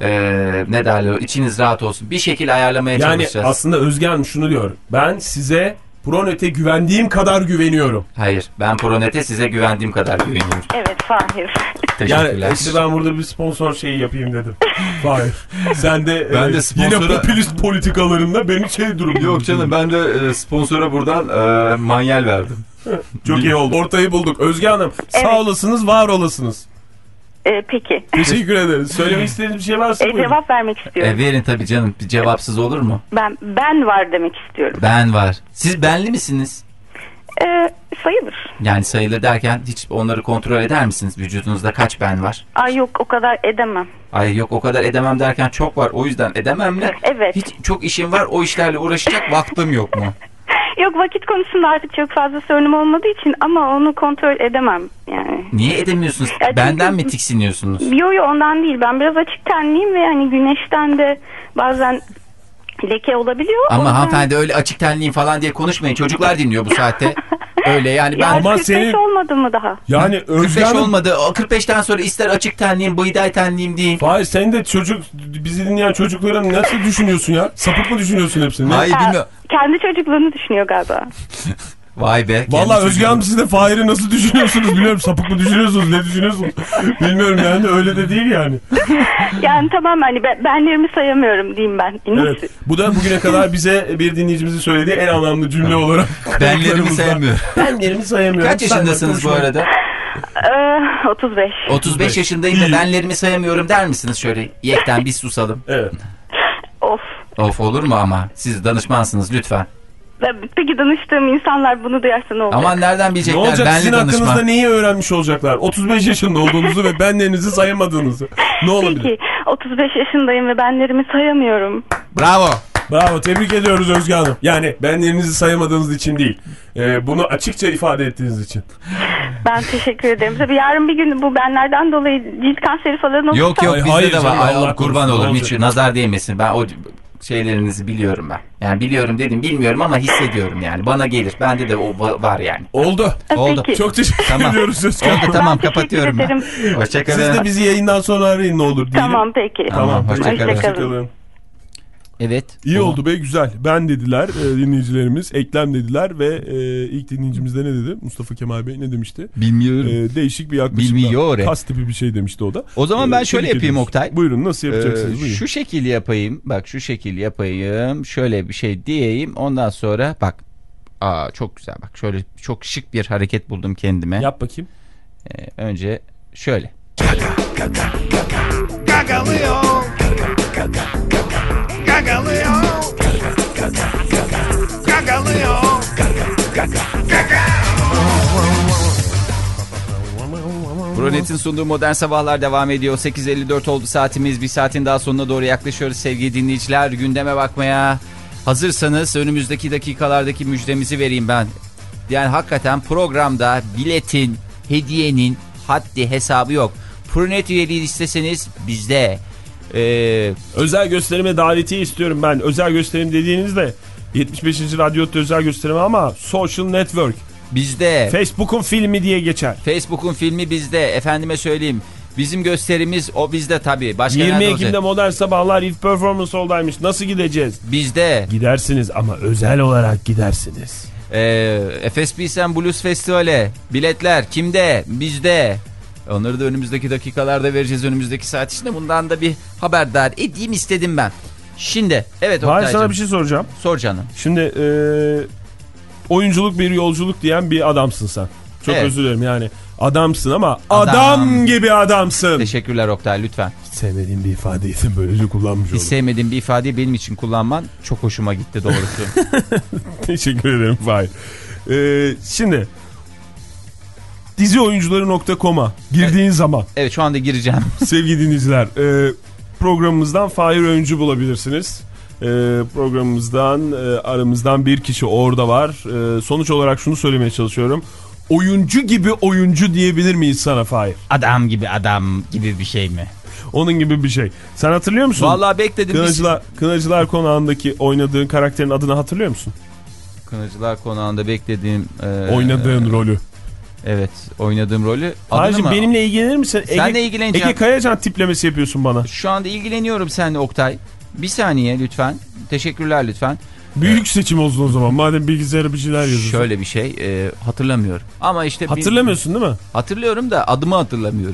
Ee, ne derler, içiniz rahat olsun. Bir şekilde ayarlamaya Yani çalışacağız. aslında Özge Hanım şunu diyor. Ben size Pronet'e güvendiğim kadar güveniyorum. Hayır, ben Pronet'e size güvendiğim kadar güveniyorum. Evet Fahir. Teşekkürler. Yani işte ben burada bir sponsor şeyi yapayım dedim. Hayır. Sen de, Ben e, de sponsora- yine popülist politikalarında beni şey durumda. Yok canım, ben de e, sponsora buradan e, manyel verdim. Çok iyi oldu. Ortayı bulduk. Özge Hanım Evet. sağ olasınız, var olasınız. E, peki. Teşekkür ederiz. Söylemek istediğiniz bir şey varsa E, buyurun. cevap vermek istiyorum. E, verin tabii canım, bir cevapsız olur mu? Ben ben var demek istiyorum. Ben var. Siz benli misiniz? E, sayılır. Yani sayılır derken hiç onları kontrol eder misiniz? Vücudunuzda kaç ben var? Ay yok o kadar edemem. Ay yok, o kadar edemem derken çok var, o yüzden edemem mi? Evet. Hiç çok işim var, o işlerle uğraşacak vaktim yok mu? Yok vakit konusunda artık çok fazla sorunum olmadığı için ama onu kontrol edemem yani. Niye edemiyorsunuz? Ya çünkü- Benden mi tiksiniyorsunuz? Yo yo ondan değil, ben biraz açık tenliyim ve hani güneşten de bazen leke olabiliyor. O Ama yüzden- hanımefendi öyle açık tenliyim falan diye konuşmayın. Çocuklar dinliyor bu saatte. Öyle yani ben... Ya Ama kırk beş senin- olmadı mı daha? Yani Özge kırk beş Hanım... olmadı. O kırk beşten sonra ister açık tenliyim, bıyday tenliyim deyin. Hayır, sen de çocuk, bizi dinleyen çocukların nasıl düşünüyorsun ya? Sapık mı düşünüyorsun hepsini? Hayır Ha, bilmiyorum. kendi çocukluğunu düşünüyor galiba. Vay be. Vallahi kendi Özge çocuğum. Hanım, siz de Fahir'i nasıl düşünüyorsunuz bilmiyorum. Sapık mı düşünüyorsunuz, ne düşünüyorsunuz? Bilmiyorum yani, öyle de değil yani. Yani tamam hani ben, benlerimi sayamıyorum diyeyim ben. En iyisi. Evet. Bu da bugüne kadar bize bir dinleyicimizin söylediği en anlamlı cümle olarak. Benlerimi sayamıyorum. Benlerimi sayamıyorum. Kaç yaşındasınız bu arada? Ee, otuz beş. otuz beş yaşındayım ve benlerimi sayamıyorum der misiniz şöyle? Yekten biz susalım. Evet. Of. Of, olur mu ama? Siz danışmansınız lütfen. Peki danıştığım insanlar bunu duyarsa ne olacak? Aman nereden Ne bilecekler? olacak, Benli sizin danışma. hakkınızda neyi öğrenmiş olacaklar? otuz beş yaşında olduğunuzu ve benlerinizi sayamadığınızı. Ne olabilir? Peki otuz beş yaşındayım ve benlerimi sayamıyorum. Bravo. Bravo, tebrik ediyoruz Özge Hanım. Yani benlerinizi sayamadığınız için değil. Ee, bunu açıkça ifade ettiğiniz için. Ben teşekkür ederim. Tabii yarın bir gün bu benlerden dolayı cilt kanseri falan olursa... Yok yok, Ay, bizde hayır de var. canım, Ay, Allah kurban korusun, olurum, ne hiç olacak? nazar değmesin. Ben o şeylerinizi biliyorum ben. Yani biliyorum dedim, bilmiyorum ama hissediyorum yani. Bana gelir. Bende de o va- var yani. Oldu. Oldu. Peki. Çok teşekkür Tamam. ediyoruz Özge Oldu, Hanım. tamam, teşekkür kapatıyorum ben. ederim. Hoşçakalın. Siz de bizi yayından sonra arayın ne olur diyelim. Tamam peki. Tamam, hoşçakalın. Hoşçakalın. Evet. İyi O- oldu be, güzel. Ben dediler e, dinleyicilerimiz, Eklem dediler ve e, ilk dinleyicimiz de ne dedi? Mustafa Kemal Bey ne demişti? Bilmiyorum. E, değişik bir yaklaşımda. Bilmiyor. Kas tipi bir şey demişti o da. O zaman ben E, şöyle tebrik yapayım ediyoruz. Oktay. Buyurun, nasıl yapacaksınız? Ee, Buyurun. şu şekil yapayım. Bak şu şekil yapayım. Şöyle bir şey diyeyim. Ondan sonra bak. Aa, çok güzel bak. Şöyle çok şık bir hareket buldum kendime. Yap bakayım. Ee, önce şöyle. Gagalıyor. Gagalıyor. Gagalıyor. Pronet'in sunduğu Modern Sabahlar devam ediyor. sekiz elli dört oldu saatimiz. Bir saatin daha sonuna doğru yaklaşıyoruz sevgili dinleyiciler. Gündeme bakmaya hazırsanız önümüzdeki dakikalardaki müjdemizi vereyim ben. Yani hakikaten programda biletin, hediyenin haddi hesabı yok. Pronet üyeliği isteseniz bizde. Ee, Özel gösterime davetiye istiyorum ben. Özel gösterim dediğinizde yetmiş beşinci Radyo'da özel gösterimi ama Social Network. bizde. Facebook'un filmi diye geçer. Facebook'un filmi bizde. Efendime söyleyeyim. Bizim gösterimiz o bizde tabii. Başka yirmi nerede Ekim'de olacak? Modern Sabahlar If Performance Hall'daymış. Nasıl gideceğiz? Bizde. Gidersiniz ama özel olarak gidersiniz. Ee, F S B Sen Blues Festival'e biletler kimde? Bizde. Onları da önümüzdeki dakikalarda vereceğiz, önümüzdeki saat içinde. Bundan da bir haberdar edeyim istedim ben. Şimdi evet Hayır, Oktay'cığım. sana bir şey soracağım. Sor canım. Şimdi e, oyunculuk bir yolculuk diyen bir adamsın sen. Çok Evet. özür dilerim yani. Adamsın ama adam, Adam gibi adamsın. Teşekkürler Oktay, lütfen. Hiç sevmediğim bir ifadeyi böylece kullanmış Hiç oldum. sevmediğim bir ifadeyi benim için kullanman çok hoşuma gitti doğrusu. Teşekkür ederim Fahir. Ee, şimdi dizi oyuncuları nokta com'a girdiğin Evet. zaman Evet, şu anda gireceğim. sevgili dinleyiciler, e, programımızdan Fahir Öğüncü bulabilirsiniz. E, programımızdan e, aramızdan bir kişi orada var. E, sonuç olarak şunu söylemeye çalışıyorum. Oyuncu gibi oyuncu diyebilir miyiz sana Fahir? Adam gibi adam gibi bir şey mi? Onun gibi bir şey. Sen hatırlıyor musun? Vallahi bekledim. Kınacılar, Kınacılar Konağı'ndaki oynadığın karakterin adını hatırlıyor musun? Kınacılar Konağı'nda beklediğim... E, Oynadığın rolü. Evet, oynadığım rolü. Hayır, benimle ilgilenir misin? Senle Ege, ilgileneceğim. Ege Kayacan tiplemesi yapıyorsun bana. Şu anda ilgileniyorum seninle Oktay. Bir saniye lütfen. Teşekkürler lütfen. Büyük evet. Seçim olsun o zaman. Madem bilgisayara bir şeyler yazıyorsun. Şöyle bir şey e, hatırlamıyorum. Ama işte hatırlamıyorsun bir, değil mi? Hatırlıyorum da adımı hatırlamıyorum.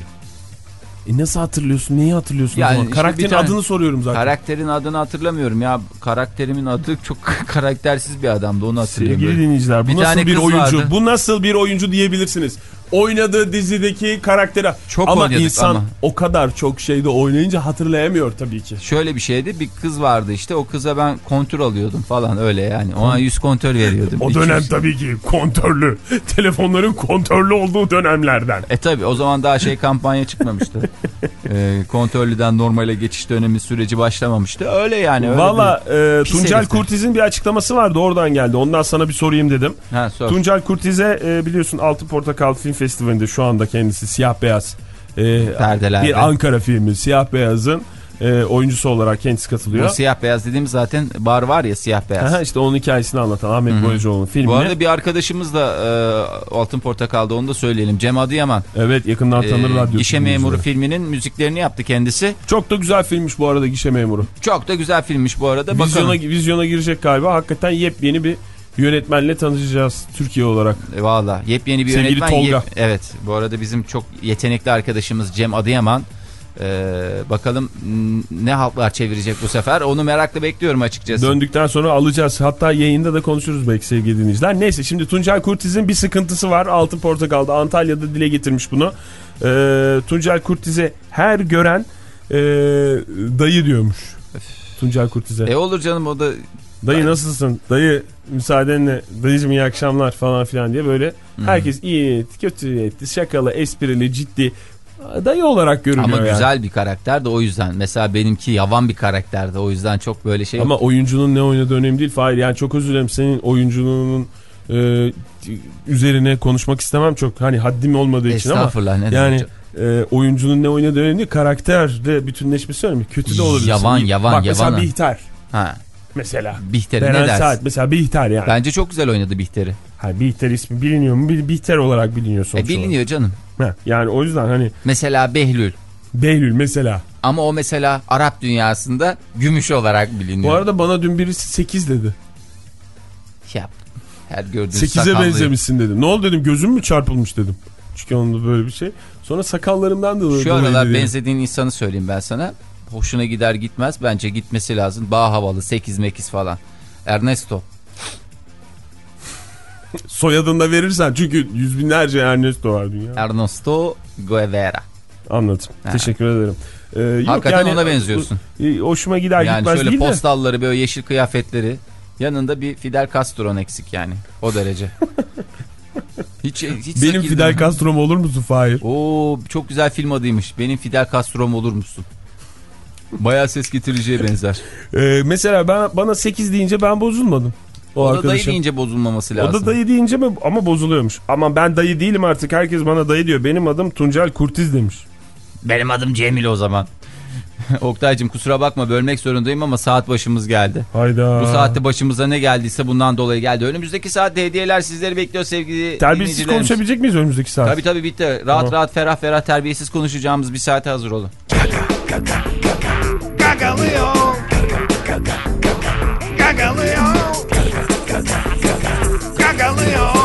E nasıl hatırlıyorsun? Neyi hatırlıyorsun yani o zaman? Işte karakterin tane, adını soruyorum zaten. Karakterin adını hatırlamıyorum ya. Karakterimin adı çok karaktersiz bir adamdı, onu hatırlamıyorum. Sevgili dinleyiciler, bu bir nasıl bir oyuncu? Vardı. Bu nasıl bir oyuncu diyebilirsiniz. Oynadığı dizideki karaktere. Çok ama insan ama. o kadar çok şeyde oynayınca hatırlayamıyor tabii ki. Şöyle bir şeydi, bir kız vardı işte, o kıza ben kontör alıyordum falan öyle yani. Ona yüz kontör veriyordum. O dönem tabii ki kontörlü. Telefonların kontörlü olduğu dönemlerden. E tabii o zaman daha şey kampanya çıkmamıştı. e, kontörlüden normale geçiş dönemi süreci başlamamıştı. Öyle yani. Öyle valla e, Tuncel herifler. Kurtiz'in bir açıklaması vardı, oradan geldi. Ondan sana bir sorayım dedim. Ha, sor. Tuncel Kurtiz'e e, biliyorsun Altın Portakal Film Festivali'nde şu anda kendisi siyah beyaz e, bir Ankara filmi Siyah Beyaz'ın e, oyuncusu olarak kendisi katılıyor. Bu Siyah Beyaz dediğimiz zaten bar var ya, Siyah Beyaz. Aha, işte onun hikayesini anlatan Ahmet Boyacıoğlu'nun filmi. Bu arada bir arkadaşımız da e, Altın Portakal'da, onu da söyleyelim. Cem Adıyaman. Evet, yakından tanır e, radyo. Gişe Memuru filminin müziklerini yaptı kendisi. Çok da güzel filmmiş bu arada Gişe Memuru. Çok da güzel filmmiş bu arada. Vizyona, vizyona girecek galiba. Hakikaten yepyeni bir yönetmenle tanışacağız Türkiye olarak. E, Valla yepyeni bir sevgili yönetmen. Tolga. Yep, evet, bu arada bizim çok yetenekli arkadaşımız Cem Adıyaman. Ee, bakalım ne haltlar çevirecek bu sefer, onu merakla bekliyorum açıkçası. Döndükten sonra alacağız, hatta yayında da konuşuruz belki sevgili dinleyiciler. Neyse, şimdi Tuncel Kurtiz'in bir sıkıntısı var. Altın Portakal'da, Antalya'da dile getirmiş bunu. Ee, Tuncel Kurtiz'e her gören e, dayı diyormuş. Öf. Tuncel Kurtiz'e. E olur canım, o da... Dayı nasılsın? Dayı müsaadenle, dayıcım iyi akşamlar falan filan diye böyle hmm. herkes iyi niyetli, kötü niyetli, şakalı, esprili, ciddi dayı olarak görünüyor. Ama yani. güzel bir karakter de o yüzden. Mesela benimki yavan bir karakterdi, o yüzden çok böyle şey. Ama oyuncunun ne oynadığı önemli değil Fahir. Yani çok özür dilerim, senin oyunculuğunun e, üzerine konuşmak istemem çok. Hani haddim olmadığı için ama. Estağfurullah, ne yani e, oyuncunun ne oynadığı önemli değil. Karakterle bütünleşmesi önemli. Kötü de olabilir. Yavan yavan Bak, yavan. mesela Bihter. Ha. Mesela. Bihter'i ne dersin? Saat mesela Bihter yani. Bence çok güzel oynadı Bihter'i. Ha, Bihter ismi biliniyor mu? Bihter olarak biliniyor sonuç e, biliniyor olarak. Canım. Ha, yani o yüzden hani. Mesela Behlül. Behlül mesela. Ama o mesela Arap dünyasında gümüş olarak biliniyor. Bu arada bana dün birisi sekiz dedi. Yap. Her gördüğün sekize benzemişsin dedim. Ne oldu dedim, gözüm mü çarpılmış dedim. Çünkü onda böyle bir şey. Sonra sakallarımdan da. Şu aralar benzediğin insanı söyleyeyim ben sana. Hoşuna gider gitmez. Bence gitmesi lazım. Bağ havalı, sekiz mekiz falan. Ernesto. Soyadını da verirsen, çünkü yüz binlerce Ernesto var dünya. Ernesto Guevara. Anladım. Ha. Teşekkür ederim. Ee, yok hakikaten yani, ona benziyorsun. Hoşuma gider yani gitmez değil de. Yani şöyle postalları, böyle yeşil kıyafetleri. Yanında bir Fidel Castro'nun eksik yani. O derece. hiç, hiç Benim Fidel mi? Castro'm olur musun Fahir? Oo, çok güzel film adıymış. Benim Fidel Castro'm olur musun? Bayağı ses getiriciye benzer. Ee, mesela ben, bana sekiz deyince ben bozulmadım. O, o da arkadaşım. dayı deyince bozulmaması lazım. O da dayı deyince mi? Ama bozuluyormuş. Ama ben dayı değilim artık. Herkes bana dayı diyor. Benim adım Tuncel Kurtiz demiş. Benim adım Cemil o zaman. Oktay'cığım kusura bakma bölmek zorundayım ama saat başımız geldi. Hayda. Bu saatte başımıza ne geldiyse bundan dolayı geldi. Önümüzdeki saatte hediyeler sizleri bekliyor sevgili Terbiyesiz dinleyicilerimiz. konuşabilecek miyiz önümüzdeki saat? Tabii tabii bitti. Rahat Tamam. rahat ferah ferah terbiyesiz konuşacağımız bir saate hazır olun. Gagalıyor. Gagalıyor. Gagalıyor.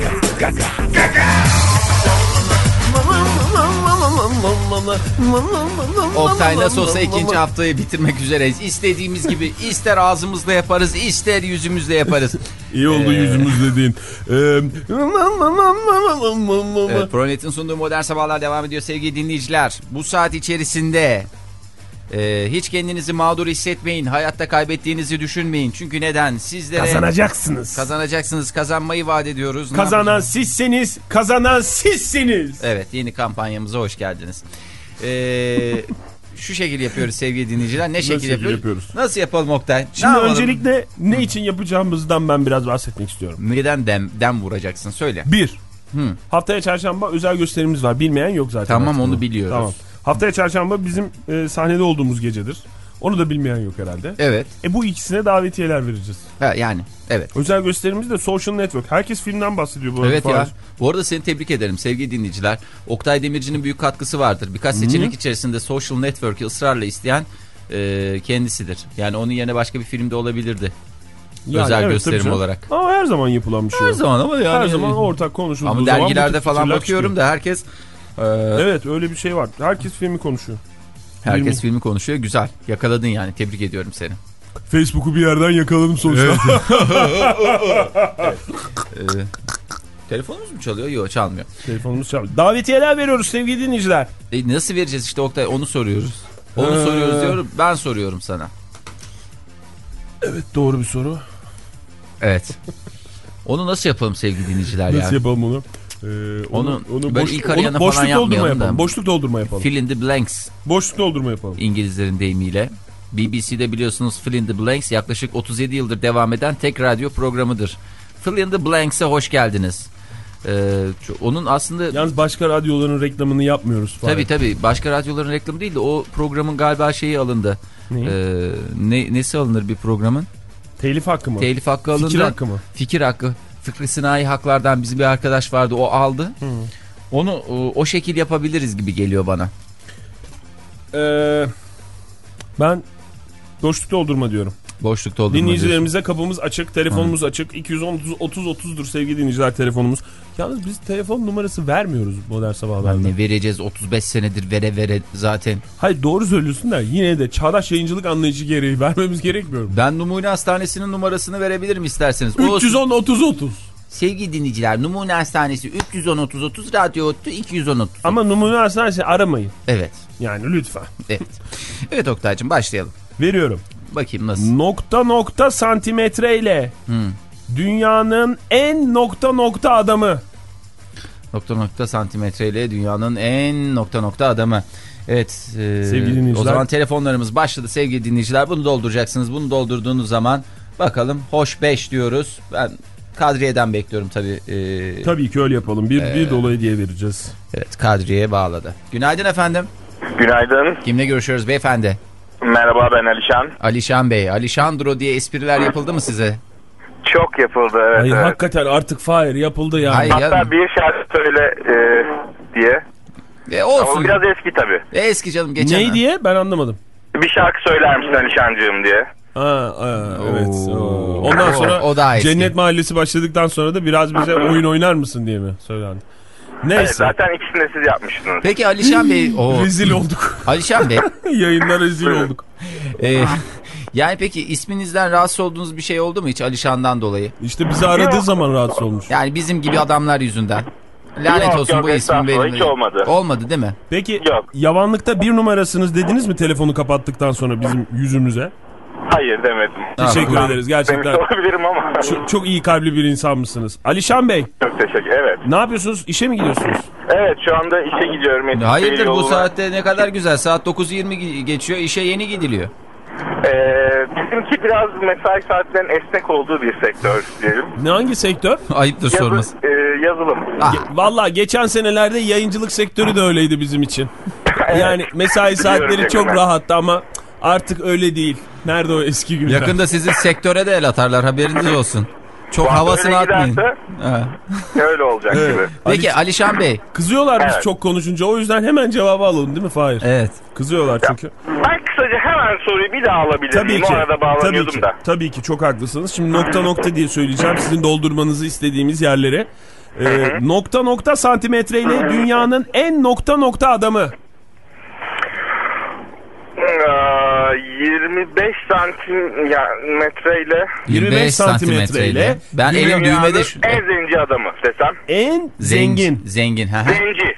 Oktay nasıl olsa ikinci haftayı bitirmek üzereyiz. İstediğimiz gibi ister ağzımızla yaparız ister yüzümüzle yaparız. İyi oldu Ee... yüzümüz dediğin. Ee... Evet, Pronet'in sunduğu Modern Sabahlar devam ediyor sevgili dinleyiciler. Bu saat içerisinde e, hiç kendinizi mağdur hissetmeyin. Hayatta kaybettiğinizi düşünmeyin. Çünkü neden? Sizlere Kazanacaksınız. Kazanacaksınız. Kazanmayı vaat ediyoruz. Ne Kazanan yapacağız? sizsiniz. Kazanan sizsiniz. Evet, yeni kampanyamıza hoş geldiniz. Ee, şu şekil yapıyoruz sevgili dinleyiciler. Ne şekil şekil yapıyoruz? yapıyoruz? Nasıl yapalım Oktay? Şimdi Ne yapalım? öncelikle ne için yapacağımızdan ben biraz bahsetmek istiyorum. Neden dem, dem vuracaksın? Söyle. Bir. Hı. Haftaya çarşamba özel gösterimiz var. Bilmeyen yok zaten. Tamam, artık onu bunu. biliyoruz. Tamam. Haftaya çarşamba bizim e, sahnede olduğumuz gecedir. Onu da bilmeyen yok herhalde. Evet. E bu ikisine davetiyeler vereceğiz. Ha, yani evet. Özel gösterimiz de Social Network. Herkes filmden bahsediyor bu arada. Evet ya. Fahir. Bu arada seni tebrik ederim sevgili dinleyiciler. Oktay Demirci'nin büyük katkısı vardır. Birkaç seçenek içerisinde Social Network'ı ısrarla isteyen e, kendisidir. Yani onun yerine başka bir filmde olabilirdi. Yani özel evet, gösterim olarak. Ama her zaman yapılan bir şey. Her zaman ama yani. Her zaman ortak konuşulduğu ama zaman. dergilerde falan bakıyorum çıkıyor. da herkes e, Evet öyle bir şey var. Herkes filmi konuşuyor. herkes filmi. filmi konuşuyor. Güzel. Yakaladın yani. Tebrik ediyorum seni. Facebook'u bir yerden yakaladım sonuçta. Evet. Ee, telefonumuz mu çalıyor? Yok, çalmıyor. Telefonumuz çalıyor. Davetiyeler veriyoruz sevgili dinleyiciler. E, nasıl vereceğiz işte Oktay? Onu soruyoruz. Onu Ee... soruyoruz diyorum. Ben soruyorum sana. Evet doğru bir soru. Evet. Onu nasıl yapalım sevgili dinleyiciler ya? Nasıl yapalım onu? Ee, onu, onu, onu böyle boş, ilk arayana boşluk falan doldurma yapmayalım yapalım. da. Boşluk doldurma yapalım. Fill in the blanks. Boşluk doldurma yapalım. İngilizlerin deyimiyle. B B C'de biliyorsunuz Fill in the Blanks yaklaşık otuz yedi yıldır devam eden tek radyo programıdır. Fill in the Blanks'e hoş geldiniz. Ee, onun aslında... Yalnız başka radyoların reklamını yapmıyoruz. Tabii tabii. Başka radyoların reklamı değil de o programın galiba şeyi alındı. Ne? Ee, ne, nesi alınır bir programın? Telif hakkı mı? Telif hakkı alındı. Fikir hakkı mı? Fikir hakkı. Fikri Sinayi Haklar'dan bizim bir arkadaş vardı. O aldı. Hı. Onu o, o şekil yapabiliriz gibi geliyor bana. Ee, ben boşluk doldurma diyorum. Boşluk doldurma Dinleyicilerimize kapımız açık, telefonumuz Hı. açık. iki yüz on otuz otuzdur sevgili dinleyiciler telefonumuz. Yalnız biz telefon numarası vermiyoruz Modern Sabahlar'da. Ne vereceğiz? otuz beş senedir vere vere zaten. Hayır doğru söylüyorsun da yine de çağdaş yayıncılık anlayışı gereği vermemiz gerekmiyor mu? Ben Numune Hastanesi'nin numarasını verebilirim isterseniz. üç yüz on otuz otuz. Sevgili dinleyiciler, Numune Hastanesi üç yüz on otuz otuz, Radyo Ottu iki yüz on otuz. Ama Numune Hastanesi aramayın. Evet. Yani lütfen. Evet. Evet Oktay'cığım, başlayalım. Veriyorum. Bakayım nasıl. Nokta nokta santimetreyle Hmm. dünyanın en nokta nokta adamı. Nokta nokta santimetreyle dünyanın en nokta nokta adamı. Evet. E, Sevgili dinleyiciler. O zaman telefonlarımız başladı sevgili dinleyiciler. Bunu dolduracaksınız. Bunu doldurduğunuz zaman bakalım hoş beş diyoruz. Ben Kadriye'den bekliyorum tabii. E, Tabii ki öyle yapalım. Bir, Ee, bir dolu hediye vereceğiz. Evet, Kadriye bağladı. Günaydın efendim. Günaydın. Kimle görüşüyoruz beyefendi? Merhaba, ben Alişan. Alişan Bey. Alişandro diye espriler yapıldı mı size? Çok yapıldı, evet. Hayır evet. hakikaten artık Fahir yapıldı yani. Hayır. Hatta Ya- bir şarkı söyle e, diye. E, olsun. Ama biraz eski tabii. E, eski canım, geçen. Ne diye ben anlamadım. Bir şarkı söyler misin Alişancığım diye. Ha, ha evet. Oo. Ondan sonra O da eski. Cennet Mahallesi başladıktan sonra da biraz bize oyun oynar mısın diye mi söylendi? Evet, Neyse. zaten ikisini de siz yapmıştınız. Peki Alişan Bey. O, Rezil olduk. Alişan Bey. Yayında rezil olduk. e, yani peki isminizden rahatsız olduğunuz bir şey oldu mu hiç Alişan'dan dolayı? İşte bizi aradığı zaman rahatsız olmuş. Yani bizim gibi adamlar yüzünden. Lanet Yok, olsun yok, bu ismin estağfurullah, benim. hiç olmadı. Olmadı değil mi? Peki Yok. yavanlıkta bir numarasınız dediniz mi telefonu kapattıktan sonra bizim yüzümüze? Hayır demedim. Teşekkür Ha, ederiz gerçekten. Demiş olabilirim ama. Çok, çok iyi kalpli bir insan mısınız? Alişan Bey Çok teşekkür, evet. ne yapıyorsunuz? İşe mi gidiyorsunuz? Evet, şu anda işe gidiyorum. Eskişehir Hayırdır bu yoluna. saatte ne kadar güzel. Saat dokuz yirmi geçiyor. İşe yeni gidiliyor. Ee, bizimki biraz mesai saatlerinin esnek olduğu bir sektör diyelim. Ne hangi sektör? Ayıptır sorması. Yazı, e, yazılım. Ah, Ge- Vallahi geçen senelerde yayıncılık sektörü de öyleydi bizim için. Evet. Yani mesai saatleri Biliyorum, çok evet. rahattı ama artık öyle değil. Nerede o eski günler? Yakında sizin sektöre de el atarlar, haberiniz olsun. Çok Bu arada havasını öyle atmayın. giderse- Ha. Öyle olacak Evet. gibi. Peki Alişan Bey. Kızıyorlar biz Evet. çok konuşunca, o yüzden hemen cevabı alalım değil mi Fahir? Evet. Kızıyorlar çünkü. Ben kısaca hemen soruyu bir daha alabilir Tabii miyim? ki. O arada Tabii bağlanıyordum ki. da. Tabii ki çok haklısınız. Şimdi nokta nokta diye söyleyeceğim sizin doldurmanızı istediğimiz yerlere. Ee, nokta nokta santimetreyle dünyanın en nokta nokta adamı. Aa, yirmi beş santim ya, metreyle yirmi beş santimetreyle. Ben elim dünyanın düğmede şu. en zenci adamı desem. En zengin. Zengin. ha, ha. Zenci.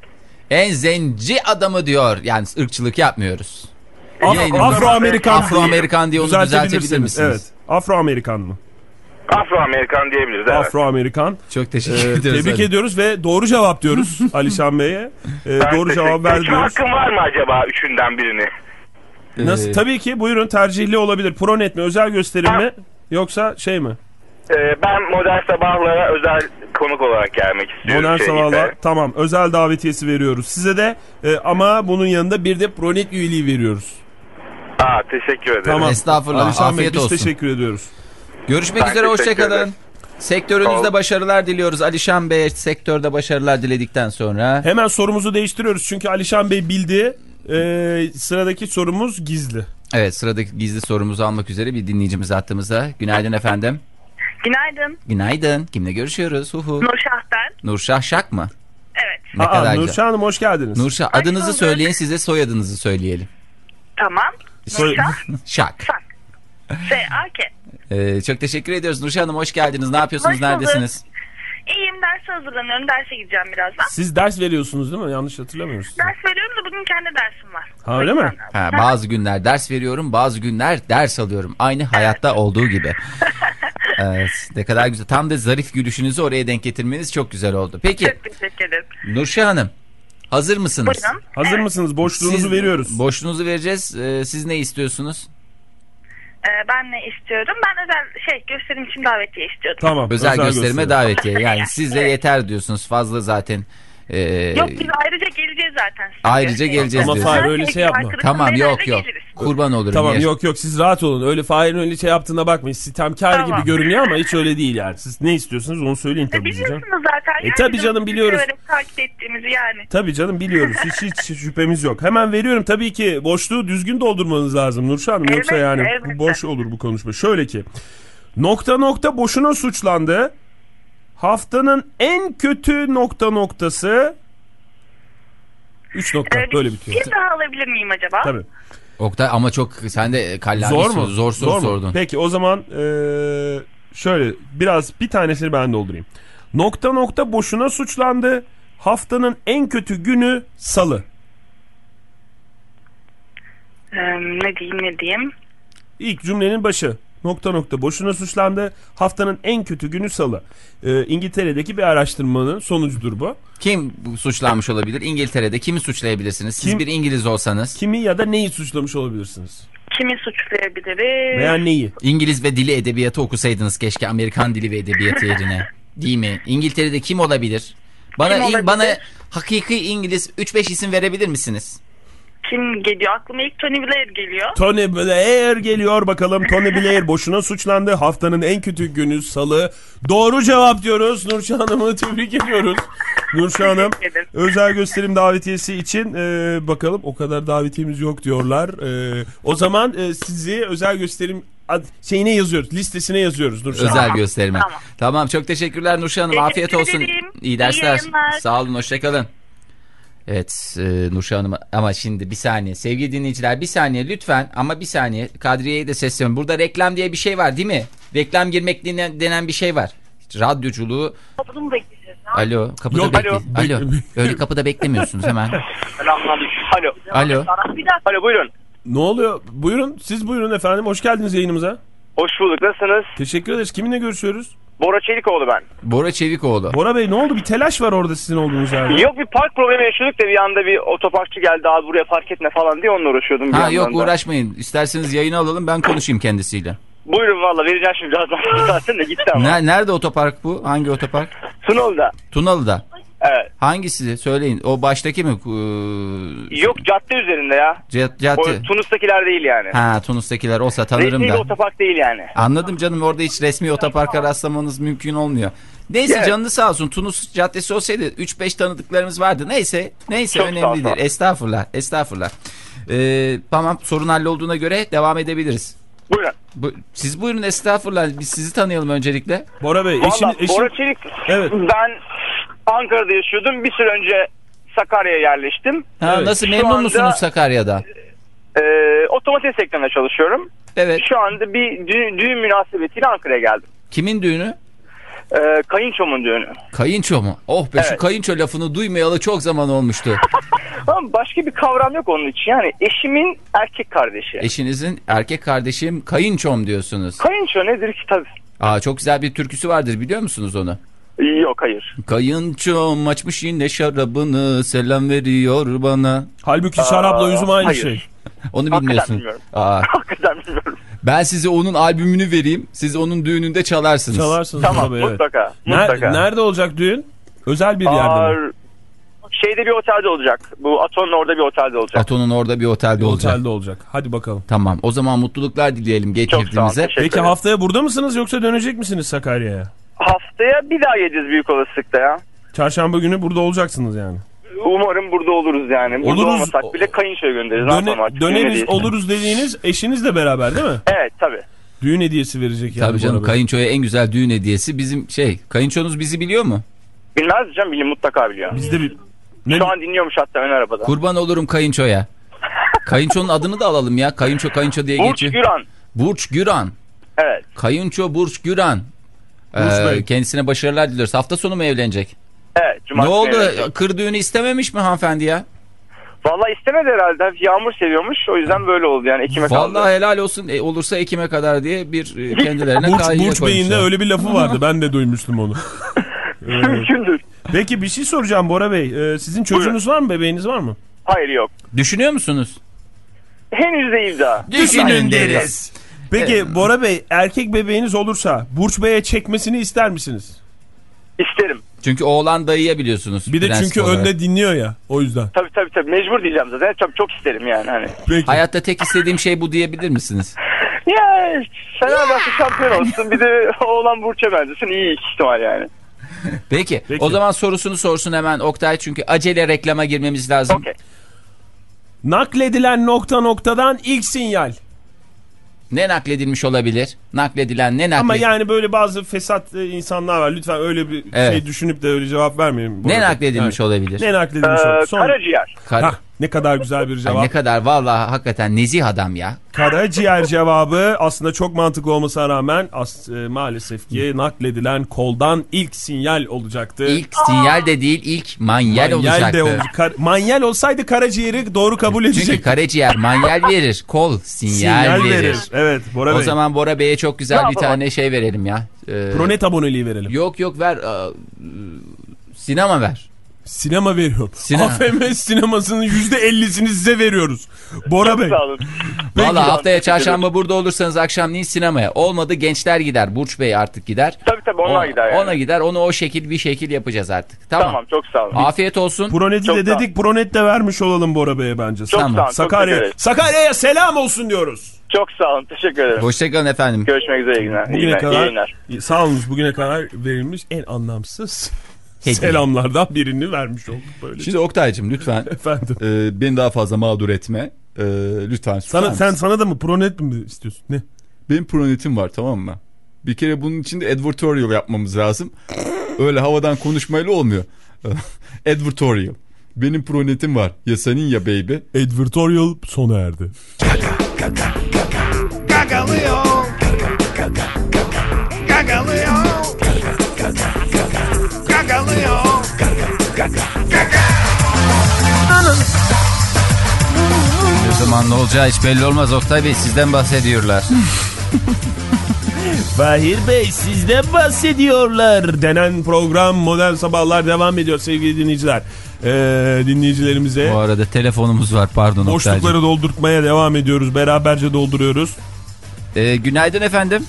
En zenci adamı diyor. Yani ırkçılık yapmıyoruz. Af- Yine- Afro-Amerikan. Afro-Amerikan diye onu düzeltebilir misiniz? Evet. Afro-Amerikan mı? Afro-Amerikan diyebiliriz. Evet. Afro-Amerikan. Çok teşekkür Ee, ediyoruz. tebrik Ali. ediyoruz ve doğru cevap diyoruz Alişan Bey'e. Ee, Ben doğru teşekkür- cevap ver Seçme diyoruz. hakkım var mı acaba üçünden birini? Nasıl? Ee, Tabii ki buyurun, tercihli olabilir. Pronet mi, özel gösterim mi, yoksa şey mi? Ee, ben Modern Sabahlara özel konuk olarak gelmek istiyorum. Modern Şeyde. Sabahlar. Tamam, özel davetiyesi veriyoruz size de e, ama bunun yanında bir de Pronet üyeliği veriyoruz. Aa, teşekkür ederim. Tamam. Estağfurullah, Alişan Bey, afiyet biz olsun. teşekkür ediyoruz. Görüşmek Ben üzere, teşekkür hoşçakalın. ederim. Sektörünüzde Sağ ol. başarılar diliyoruz. Alişan Bey sektörde başarılar diledikten sonra. Hemen sorumuzu değiştiriyoruz çünkü Alişan Bey bildi. Ee, sıradaki sorumuz gizli. Evet, sıradaki gizli sorumuzu almak üzere bir dinleyicimiz hattımızda. Günaydın efendim. Günaydın. Günaydın. Kimle görüşüyoruz? Huhu. Nurşah ben. Nurşah Şak mı? Evet. Ne Aa, kadar Nurşah güzel. Hanım hoş geldiniz. Nurşah, adınızı bulduk. söyleyin, size soyadınızı söyleyelim. Tamam. Soy- Nurşah Şak. Sak. S A K. Ee, çok teşekkür ediyoruz. Nurşah Hanım hoş geldiniz. Ne yapıyorsunuz? Hoş bulduk. Neredesiniz? İyiyim, derse hazırlanıyorum. Derse gideceğim birazdan. Siz ders veriyorsunuz değil mi? Yanlış hatırlamıyorsunuz. Ders veriyorum da bugün kendi dersim var. Ha, öyle mi? Ha, bazı günler ders veriyorum, bazı günler ders alıyorum. Aynı hayatta olduğu gibi. Evet, ne kadar güzel. Tam da zarif gülüşünüzü oraya denk getirmeniz çok güzel oldu. Peki, Çok teşekkür ederim. Nurşah Hanım, hazır mısınız? Buyurun. Hazır mısınız? Boşluğunuzu Siz- veriyoruz. Boşluğunuzu vereceğiz. Ee, siz ne istiyorsunuz? Ee, ben ne istiyorum? Ben özel şey gösterim için davetiye istiyordum. Tamam. Özel, gösterime gösterim. davetiye. Yani size yeter diyorsunuz. Fazla zaten. Ee, Yok, biz ayrıca geleceğiz zaten. size. Ayrıca geleceğiz Ama diyorsunuz. Fahir öyle şey yapma. Arkadaşım Tamam, beraber yok yok. geliriz. Kurban olurum. Tamam, Yaş- yok yok, siz rahat olun. Öyle Fahir'in öyle şey yaptığına bakmayın. Sitemkar Tamam. gibi görünüyor ama hiç öyle değil yani. Siz ne istiyorsunuz onu söyleyin E, tabii bize canım. biliyorsunuz zaten. E, yani tabii bizim canım, biliyoruz. Böyle takip ettiğimizi yani. Tabii canım, biliyoruz. Hiç hiç şüphemiz yok. Hemen veriyorum. Tabii ki boşluğu düzgün doldurmanız lazım Nurşah Hanım. Yoksa Evet, yani elbette. boş olur bu konuşma. Şöyle ki, nokta nokta boşuna suçlandı. Haftanın en kötü nokta noktası. Üç nokta Ee, böyle bitiyor. Bir daha alabilir miyim acaba? Tabii. Oktay, ama çok sen de kallani Zor mu? sor- Zor soru Zor mu? sordun. Peki o zaman eee, şöyle biraz bir tanesini ben doldurayım. Nokta nokta boşuna suçlandı. Haftanın en kötü günü salı. Ee, ne diyeyim ne diyeyim? İlk cümlenin başı. Nokta nokta boşuna suçlandı. Haftanın en kötü günü salı. Ee, İngiltere'deki bir araştırmanın sonucudur bu. Kim bu suçlanmış olabilir? İngiltere'de kimi suçlayabilirsiniz? Siz Kim- bir İngiliz olsanız. Kimi ya da neyi suçlamış olabilirsiniz? Kimi suçlayabiliriz? Veya neyi? İngiliz ve dili edebiyatı okusaydınız keşke, Amerikan dili ve edebiyatı yerine. Değil mi? İngiltere'de kim olabilir? Bana Kim olabilir? bana hakiki İngiliz üç beş isim verebilir misiniz? Kim geliyor? Aklıma ilk Tony Blair geliyor. Tony Blair geliyor bakalım. Tony Blair boşuna suçlandı. Haftanın en kötü günü salı. Doğru cevap diyoruz. Nurşah Hanım'ı tebrik ediyoruz. Nurşah Hanım Teşekkür ederim. özel gösterim davetiyesi için e, bakalım, o kadar davetiyemiz yok diyorlar. E, o zaman e, sizi özel gösterim ad, şeyine yazıyoruz. Listesine yazıyoruz Nurşah Hanım. Özel gösterime. Tamam. Tamam, çok teşekkürler Nurşah Hanım. Teşekkür Afiyet olsun. ederim. İyi dersler. İyi yayınlar. Sağ olun, hoşçakalın. Evet e, Nurşah Hanım, ama şimdi bir saniye sevgili dinleyiciler, bir saniye lütfen, ama bir saniye Kadriye'ye de sesleniyorum. Burada reklam diye bir şey var değil mi? Reklam girmek denen, denen bir şey var. Radyoculuğu. Kapıda mı bekleyeceğiz? Alo, kapıda Yok, bekle. alo. Alo. Öyle kapıda beklemiyorsunuz hemen. Selamünaleyküm. Alo. Alo. Bir dakika. Alo, buyurun. Ne oluyor? Buyurun, siz buyurun efendim. Hoş geldiniz yayınımıza. Hoş bulduk. Nasılsınız? Teşekkür ederiz. Kiminle görüşüyoruz? Bora Çelikoğlu ben. Bora Çevikoğlu. Bora Bey, ne oldu? Bir telaş var orada sizin olduğunuz yerde. Yok, bir park problemi yaşadık da bir anda bir otoparkçı geldi, abi buraya park etme falan diye onunla uğraşıyordum bir Ha yandan yok, da. uğraşmayın. İsterseniz yayını alalım, ben konuşayım kendisiyle. Buyurun, valla vereceğim şimdi birazdan. Zaten de gitti ama. Ne, nerede otopark bu? Hangi otopark? Sunol'da. Tunalı'da. Evet. Hangisi? Söyleyin. O baştaki mi? Ee, Yok, cadde üzerinde ya. Cadde. O Tunus'takiler değil yani. Ha, Tunus'takiler olsa tanırım resmi da. Resmi otopark değil yani. Anladım canım, orada hiç resmi otoparka rastlamanız mümkün olmuyor. Neyse evet. Canını sağ olsun. Tunus Caddesi olsaydı üç beş tanıdıklarımız vardı. Neyse. Neyse çok önemli değil. Estağfurullah. Estağfurullah. Ee, tamam, sorun hallolduğuna göre devam edebiliriz. Buyurun. Bu, siz buyurun, estağfurullah. Biz sizi tanıyalım öncelikle. Bora Bey. Vallahi, eşin, eşin... Bora Çelik. Evet. Ben Ankara'da yaşıyordum. Bir süre önce Sakarya'ya yerleştim. Ha, evet. Nasıl, memnun anda, musunuz Sakarya'da? E, otomotiv sektöründe çalışıyorum. Evet. Şu anda bir düğün, düğün münasebetiyle Ankara'ya geldim. Kimin düğünü? E, kayınçomun düğünü. Kayınço mu? Oh be, evet. Şu kayınço lafını duymayalı çok zaman olmuştu. Ama başka bir kavram yok onun için. Yani eşimin erkek kardeşi. Eşinizin erkek kardeşim kayınçom diyorsunuz. Kayınço nedir ki tabii. Aa, çok güzel bir türküsü vardır, biliyor musunuz onu? Yok, hayır. Kayınçom açmış yine şarabını, selam veriyor bana. Halbuki şarapla üzüm aynı hayır. şey. Onu bilmiyorsun. Hakikaten bilmiyorum. Aa. Hakikaten bilmiyorum. Ben size onun albümünü vereyim. Siz onun düğününde çalarsınız. Çalarsınız. Tamam, tabii, mutlaka. Evet. mutlaka. Nerede olacak düğün? Özel bir yerde Aa, mi? Şeyde bir otelde olacak. Bu Aton'un orada bir otelde olacak. Aton'un orada bir otelde bir olacak. Otelde olacak. Hadi bakalım. Tamam. O zaman mutluluklar dileyelim geçirdiğimize. Peki haftaya burada mısınız yoksa dönecek misiniz Sakarya'ya? Haftaya bir daha geleceğiz büyük olasılıkla ya. Çarşamba günü burada olacaksınız yani. Umarım burada oluruz yani. Burada oluruz, olmasak bile kayınçoya göndeririz. Döne, döneriz oluruz dediğiniz eşinizle beraber değil mi? Evet tabii. Düğün hediyesi verecek yani. Tabii canım, kayınçoya en güzel düğün hediyesi bizim şey. Kayınçonuz bizi biliyor mu? Bilmez canım, bilim mutlaka biliyor. Biz de bir... Ne? Şu an dinliyormuş hatta ön arabada. Kurban olurum kayınçoya. Kayınçonun adını da alalım ya. Kayınço kayınço diye Burç geçiyor. Burç Güran. Burç Güran. Evet. Kayınço Burç Güran. Ee, kendisine başarılar diliyoruz. Hafta sonu mu evlenecek? Evet. Ne oldu? Evlenecek. Kır düğünü istememiş mi hanımefendi ya? Vallahi istemedi herhalde. Yağmur seviyormuş. O yüzden böyle oldu yani. Ekim'e Vallahi kaldı. Vallahi helal olsun. E, olursa Ekim'e kadar diye bir e, kendilerine Burç, kaiye Burç Bey'in de öyle bir lafı vardı. Ben de duymuştum onu. Mümkündür. Peki bir şey soracağım Bora Bey. Ee, sizin çocuğunuz Buyurun. var mı? Bebeğiniz var mı? Hayır, yok. Düşünüyor musunuz? Henüz değil daha. Düşünün deriz. Peki evet. Bora Bey, erkek bebeğiniz olursa Burç Bey'e çekmesini ister misiniz? İsterim. Çünkü oğlan dayıya biliyorsunuz. Bir de çünkü olarak. Önde dinliyor ya, o yüzden. Tabii tabii tabii mecbur diyeceğim zaten. Çok, çok isterim yani. Hani. Peki. Hayatta tek istediğim şey bu diyebilir misiniz? Ya Fenerbahçe şampiyon olsun, bir de oğlan Burç'a benzesin, iyi ihtimal yani. Peki. Peki. O zaman sorusunu sorsun hemen Oktay, çünkü acele reklama girmemiz lazım. Okay. Nakledilen nokta noktadan ilk sinyal. Ne nakledilmiş olabilir? Nakledilen ne nakledilmiş? Ama yani böyle bazı fesat insanlar var. Lütfen öyle bir evet. şey düşünüp de öyle cevap vermeyin. Ne nakledilmiş yani. olabilir? Ne nakledilmiş ee, olabilir? Son... Karaciğer. Kar... Hah, ne kadar güzel bir cevap. Ay, ne kadar vallahi hakikaten nezih adam ya. Karaciğer cevabı aslında çok mantıklı olmasına rağmen as e, maalesef ki nakledilen koldan ilk sinyal olacaktı. İlk sinyal de değil, ilk manyel, manyel olacaktı. De olacak. Kar manyel olsaydı karaciğeri doğru kabul edecek. Çünkü karaciğer manyel verir, kol sinyal, sinyal verir. verir. Evet Bora o Bey. zaman Bora Bey'e çok güzel ne bir yapalım? Tane şey verelim ya. Ee, Pronet aboneliği verelim. Yok yok ver. Aa, sinema ver. Sinema veriyor. Sinema. A F M sinemasının yüzde ellisini size veriyoruz. Bora çok Bey. Sağ olun. Valla haftaya çarşamba burada olursanız akşamleyin sinemaya. Olmadı gençler gider. Burç Bey artık gider. Tabii tabii onlar o, gider yani. Ona gider. Onu o şekil bir şekil yapacağız artık. Tamam. Tamam, çok sağ olun. Afiyet olsun. Pronet'i de dedik. Pronet de vermiş olalım Bora Bey'e bence. Çok tamam. sağ olun. Sakarya, Sakarya'ya selam olsun diyoruz. Çok sağ olun. Teşekkür ederim. Hoşçakalın efendim. Görüşmek üzere. İyi günler. Bugüne iyi kadar, günler. sağ olunuz. Bugüne kadar verilmiş en anlamsız hediye. Selamlardan birini vermiş olduk böyle. Şimdi Oktay'cığım lütfen efendim. E, beni daha fazla mağdur etme. E, lütfen sana, sen sana da mı Pronet mi istiyorsun? Ne? Benim Pronet'im var, tamam mı? Bir kere bunun için de advertorial yapmamız lazım. Öyle havadan konuşmayla olmuyor. Advertorial. Benim Pronet'im var. Ya senin ya baby. Advertorial sona erdi. Gagalıyor. Gagalıyor. Gagalıyor. Ne zaman ne olacağı hiç belli olmaz Oktay Bey, sizden bahsediyorlar. Fahir Bey sizden bahsediyorlar denen program Modern Sabahlar devam ediyor sevgili dinleyiciler. Ee, dinleyicilerimize bu arada telefonumuz var, pardon boşlukları Oktay'cığım. doldurtmaya devam ediyoruz, beraberce dolduruyoruz. Ee, günaydın efendim.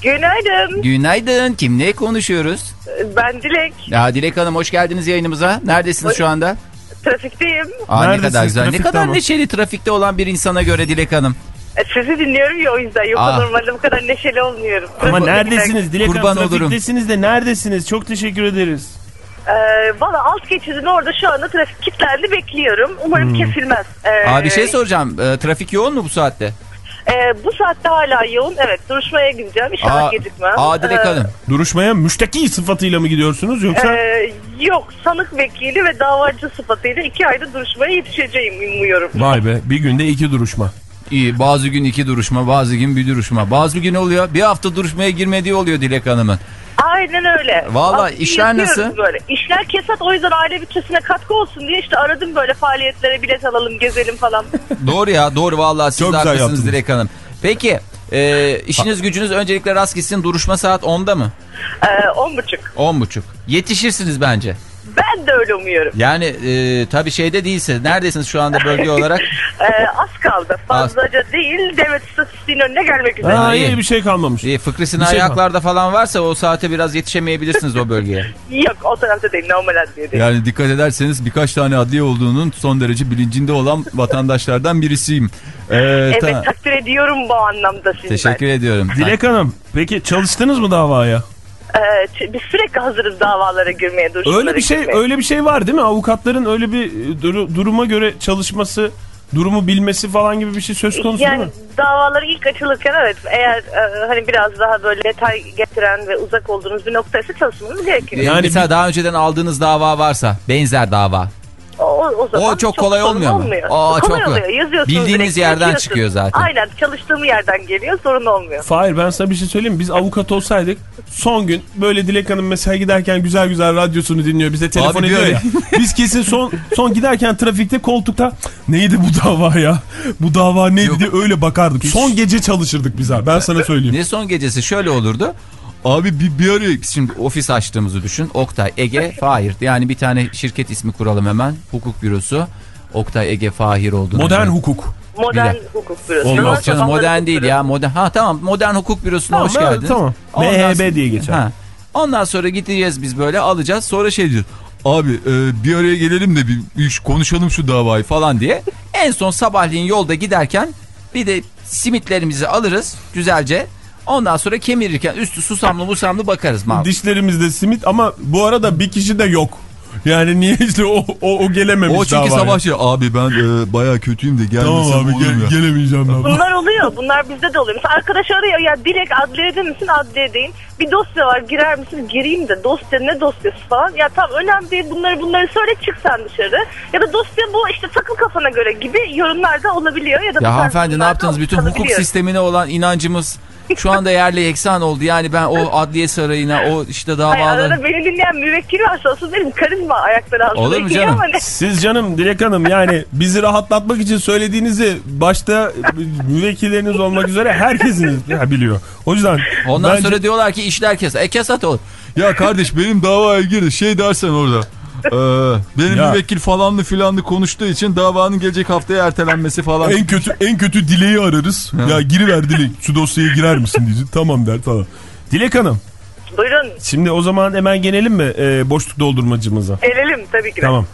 Günaydın. Günaydın. Kimle konuşuyoruz? Ben Dilek. Ya Dilek Hanım hoş geldiniz yayınımıza. Neredesiniz şu anda? Trafikteyim. Aa, ne kadar güzel. Ne kadar ama? neşeli trafikte olan bir insana göre Dilek Hanım. E, sizi dinliyorum ya o yüzden. Yoksa Aa. normalde bu kadar neşeli olmuyorum. Ama Trafik- neredesiniz Dilek Kurban Hanım? olurum. Trafiktesiniz de neredesiniz? Çok teşekkür ederiz. Ee, Valla alt geçidin orada şu anda trafik kilitlendi, bekliyorum. Umarım Hmm. kesilmez. Ee, Aa, bir şey soracağım. Ee, trafik yoğun mu bu saatte? e, bu saatte hala yoğun. Evet, duruşmaya gideceğim. İnşallah Aa, gecikmem. aa Dilek Ee, Hanım. Duruşmaya müşteki sıfatıyla mı gidiyorsunuz yoksa? e, yok, sanık vekili ve davacı sıfatıyla iki ayda duruşmaya yetişeceğim umuyorum. Vay be, bir günde iki duruşma. İyi, bazı gün iki duruşma, bazı gün bir duruşma. Bazı gün oluyor. Bir hafta duruşmaya girmediği oluyor Dilek Hanım'ın. Aynen öyle. Vallahi Aslında işler yapıyoruz nasıl? Böyle. İşler kesat, o yüzden aile bütçesine katkı olsun diye işte aradım, böyle faaliyetlere bilet alalım, gezelim falan. Doğru ya, doğru vallahi siz Çok de güzel haklısınız yaptınız. Dilek Hanım. Peki e, işiniz gücünüz öncelikle rast gitsin. Duruşma saat onda mı? Ee, on buçuk. on buçuk. Yetişirsiniz bence. Ben de öyle umuyorum. Yani e, tabii şeyde değilse. Neredesiniz şu anda bölge olarak? Ee, az kaldı. Fazlaca değil, devlet istatistiğinin önüne gelmek üzere. Ha, iyi. iyi bir şey kalmamış. İyi, Fıkri Bir Sinan şey ayaklarda falan varsa o saate biraz yetişemeyebilirsiniz o bölgeye. Yok, o tarafta değil, normal adliye değil. Yani dikkat ederseniz birkaç tane adliye olduğunun son derece bilincinde olan vatandaşlardan birisiyim. Ee, Evet, ta- takdir ediyorum bu anlamda sizi. Teşekkür ediyorum. Dilek Hanım, peki çalıştınız mı davaya? Ee, biz sürekli hazırız davalara girmeye, duruşmalara Öyle bir şey, girmeye. öyle bir şey var değil mi? Avukatların öyle bir duru- duruma göre çalışması, durumu bilmesi falan gibi bir şey söz konusu Yani değil mi? davaları ilk açılırken evet, eğer e, hani biraz daha böyle detay getiren ve uzak olduğunuz bir noktaysa çalışmanız gerekiyor. Yani Yani mesela bir- daha önceden aldığınız dava varsa, benzer dava. O, o, zaman O çok kolay sorun olmuyor mu? olmuyor. Aa, kolay çok oluyor. Yazıyorsunuz, bildiğiniz direkt yerden yazıyorsunuz. çıkıyor zaten. Aynen, çalıştığım yerden geliyor, sorun olmuyor. Hayır, ben sana bir şey söyleyeyim mi? Biz avukat olsaydık son gün böyle Dilek Hanım mesela giderken güzel güzel radyosunu dinliyor, bize telefon Abi bir ediyor öyle- ya. Biz kesin son son giderken trafikte koltukta neydi bu dava ya? Bu dava neydi Yok. diye öyle bakardık. Son gece çalışırdık biz abi, ben sana söyleyeyim. Ne son gecesi şöyle olurdu. Abi bir, bir ara şimdi ofis açtığımızı düşün. Oktay, Ege, Fahir. Yani bir tane şirket ismi kuralım hemen. Hukuk bürosu. Oktay, Ege, Fahir olduğunu. Modern hukuk. Modern Bir de- hukuk bürosu. Olmaz Yok canım, Sabahları modern hukuk değil bürosu. ya. Modern. Ha tamam, modern hukuk bürosuna Tamam, hoş evet, geldiniz. tamam. Ondan M H B sonra- diye geçer. Ha. Ondan sonra gideceğiz biz böyle, alacağız. Sonra şey diyor. Abi e, bir araya gelelim de bir iş konuşalım şu davayı falan. Falan diye. En son sabahleyin yolda giderken bir de simitlerimizi alırız güzelce. Ondan sonra kemirirken üstü susamlı musamlı bakarız. Mal. Dişlerimizde simit ama bu arada bir kişi de yok. Yani niye işte o o, o gelememiş O çünkü davaya. sabah şey abi ben e, bayağı kötüyüm de gelmesem Tamam abi, olur mu gel, ya? gelemeyeceğim ben. Bunlar oluyor. Bunlar bizde de oluyor. Mesela arkadaş arıyor ya, direkt adliyede misin? Adliyedeyim. Bir dosya var, girer misin? Gireyim de. Dosya ne dosyası falan. Ya tam önemli değil, bunları bunları söyle, çık sen dışarı. Ya da dosya bu, işte takıl kafana göre gibi yorumlar da olabiliyor. Ya da bu Ya tarz hanımefendi ne durumlarda yaptınız? Bütün hukuk kalabiliyor. sistemine olan inancımız şu anda yerle yeksan oldu. Yani ben o adliye sarayına, o işte Hayır, davaları... arada beni dinleyen müvekkil varsa asıl benim karizma ayakları altında. Olur mu İyi canım? ama ne- Siz canım Dilek Hanım, yani bizi rahatlatmak için söylediğinizi başta müvekkilleriniz olmak üzere herkesin biliyor. O yüzden Ondan bence- sonra diyorlar ki işler kesat. E kesat olur. Ya kardeş benim davaya gir şey dersen orada. Ee, benim Ya. müvekkil falanlı filanlı konuştuğu için davanın gelecek haftaya ertelenmesi falan. en kötü en kötü Dilek'i ararız. Ya giriver Dilek, şu dosyaya girer misin diyeceğiz. Tamam der falan. Dilek Hanım, Buyurun, şimdi o zaman hemen gelelim mi e, boşluk doldurmacımıza? gelelim tabii ki de. Tamam.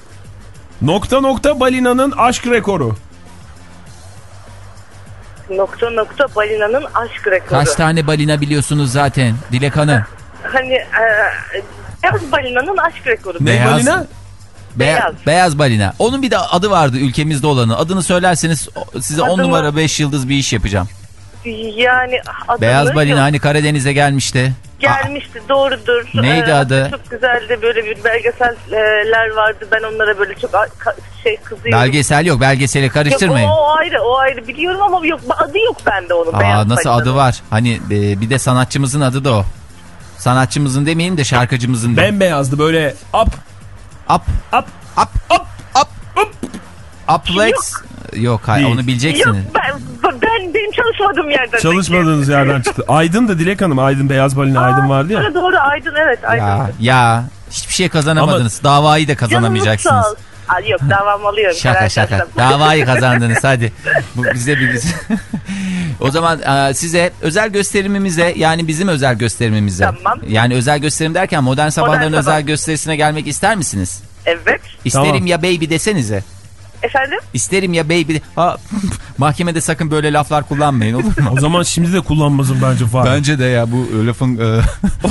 Nokta nokta balinanın aşk rekoru. Nokta nokta balinanın aşk rekoru. Kaç tane balina biliyorsunuz zaten Dilek Hanım? Hani e, beyaz balinanın aşk rekoru. Ne Beyaz. balina? Be- Beyaz. beyaz balina. Onun bir de adı vardı ülkemizde olanı. Adını söylerseniz o- size on Adını- numara beş yıldız bir iş yapacağım. Yani adını Beyaz balina yok. hani Karadeniz'e gelmişti. Gelmişti, doğrudur. Neydi Ee, adı? Çok güzeldi, böyle bir belgeseller vardı. Ben onlara böyle çok a- ka- şey kızıyorum. Belgesel yok, belgeseli Yok, karıştırmayın. o, o ayrı, o ayrı biliyorum ama yok, adı yok bende onun. Aa, beyaz nasıl balinanın. adı var? Hani e, bir de sanatçımızın adı da o. Sanatçımızın demeyeyim de şarkıcımızın da. Bembeyazdı böyle up Up, up up, up, up, up. Uplex. Yok, hayır, Değil. onu Yok, bileceksiniz. ben, ben benim çalışmadığım yerden. çalışmadığınız yerden çıktı. Aydın da Dilek Hanım, Aydın beyaz balina Aydın vardı ya. Doğru, doğru, Aydın, evet, Aydın. Ya, ya hiçbir şey kazanamadınız. Davayı da kazanamayacaksınız. Canınız sağ olsun. Aa, yok, davamı alıyorum. Şaka merak şaka. etme. Davayı kazandınız hadi. Bu bize bir O zaman e, size özel gösterimimize, yani bizim özel gösterimimize. Tamam. Yani özel gösterim derken Modern Sabahların Modern özel Sabah. gösterisine gelmek ister misiniz? Evet. İsterim Tamam. ya baby desenize. Efendim? İsterim ya baby. Ha, mahkemede sakın böyle laflar kullanmayın, olur mu? O zaman şimdi de kullanmasın bence Fahir. Bence de ya bu lafın e,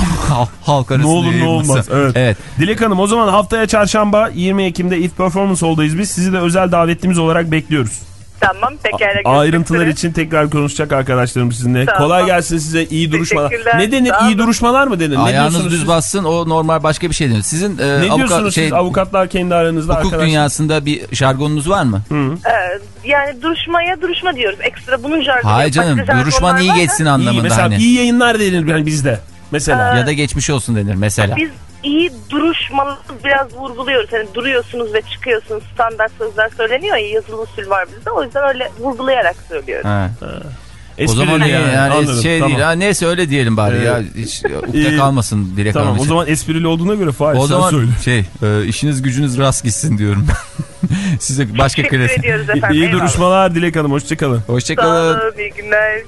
halk arasında Ne olur ne yayılması. olmaz. Evet. Evet. Dilek Hanım, o zaman haftaya çarşamba yirmi Ekim'de If Performance Hall'dayız biz. Sizi de özel davetlimiz olarak bekliyoruz. Tamam pekala. A- ayrıntılar için tekrar konuşacak arkadaşlarımız sizinle. Tamam. Kolay gelsin size, iyi duruşmalar. Teşekkürler. Ne denir? Sağ İyi olun. duruşmalar mı denir? Ne Ayağınız diyorsunuz düz siz? bassın, o normal başka bir şey denir. Sizin e, Ne avukat, diyorsunuz şey, siz avukatlar kendi aranızda hukuk arkadaşlar? dünyasında bir jargonunuz var mı? Ee, yani duruşmaya duruşma diyoruz. Ekstra bunun jargonu. Hayır canım, Başka duruşman jargonlar iyi var da geçsin İyi, anlamında mesela hani. iyi yayınlar denir yani bizde. Mesela. Ya da geçmiş olsun denir mesela. Biz iyi duruşmaları biraz vurguluyoruz. Hani duruyorsunuz ve çıkıyorsunuz. Standart sözler söyleniyor ya, yazılı usul var bizde. O yüzden öyle vurgulayarak söylüyoruz. Ha. O Esprili zaman yani, yani anladım, şey tamam. değil. Ha, neyse öyle diyelim bari Ee, ya. Hiç ukde iyi. kalmasın Dilek Tamam, Hanım o için. zaman esprili olduğuna göre Fahir O sen zaman söyle. şey e, işiniz gücünüz rast gitsin diyorum. Size başka Teşekkür klasik. ediyoruz efendim. İyi Eyvallah. duruşmalar Dilek Hanım, hoşçakalın. Sağ Hoşçakalın. olun, iyi günler.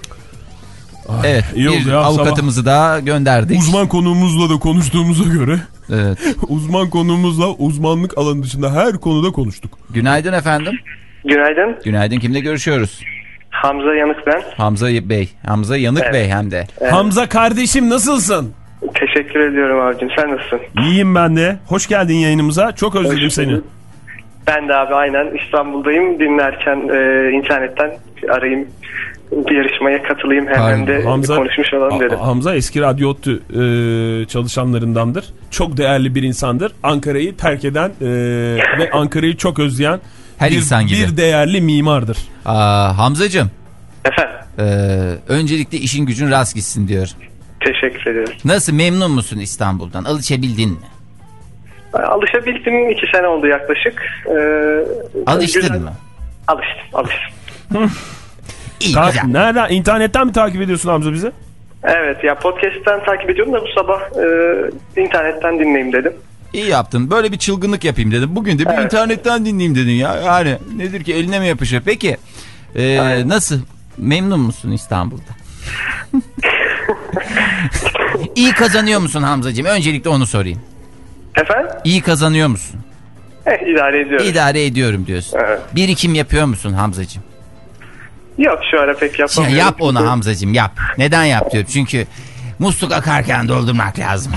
Evet, iyi oldu bir ya, avukatımızı da gönderdik. Uzman konuğumuzla da konuştuğumuza göre Evet. uzman konuğumuzla uzmanlık alanı dışında her konuda konuştuk. Günaydın efendim. Günaydın. Günaydın, kimle görüşüyoruz? Hamza Yanık ben. Hamza Bey. Hamza Yanık Evet. Bey hem de. Evet. Hamza kardeşim, nasılsın? Teşekkür ediyorum abicim. Sen nasılsın? İyiyim ben de. Hoş geldin yayınımıza. Çok özledim Hoş seni. bulduk. Ben de abi aynen İstanbul'dayım. Dinlerken e, internetten arayayım. Bir yarışmaya katılayım. Hem, hem de Hamza, konuşmuş olalım dedim. A- Hamza eski Radyo ODTÜ e, çalışanlarındandır. Çok değerli bir insandır. Ankara'yı terk eden e, ve Ankara'yı çok özleyen Her bir, insan gibi. bir değerli mimardır. Aa, Hamzacığım. Efendim? E, öncelikle işin gücün rast gitsin diyor. Teşekkür ederim. Nasıl, memnun musun İstanbul'dan? Alışabildin mi? Alışabildim. iki sene oldu yaklaşık. Ee, Alıştın güzel. mı? Alıştım. Alıştım. İyi, Ta- güzel. Nereden? İnternetten mi takip ediyorsun Hamza bizi? Evet ya, podcast'ten takip ediyorum da bu sabah e, internetten dinleyeyim dedim. İyi yaptın. Böyle bir çılgınlık yapayım dedim. Bugün de bir Evet. internetten dinleyeyim dedin ya. Yani nedir ki, eline mi yapışır? Peki e, nasıl? Memnun musun İstanbul'da? İyi kazanıyor musun Hamzacığım? Öncelikle onu sorayım. Efendim? İyi kazanıyor musun? Eh, idare ediyorum. İdare ediyorum diyorsun. Evet. Birikim yapıyor musun Hamzacığım? Yok, şu ara pek Ya yapamıyorum. yap onu Hamzacığım, yap. Neden yap diyorum? Çünkü musluk akarken doldurmak lazım.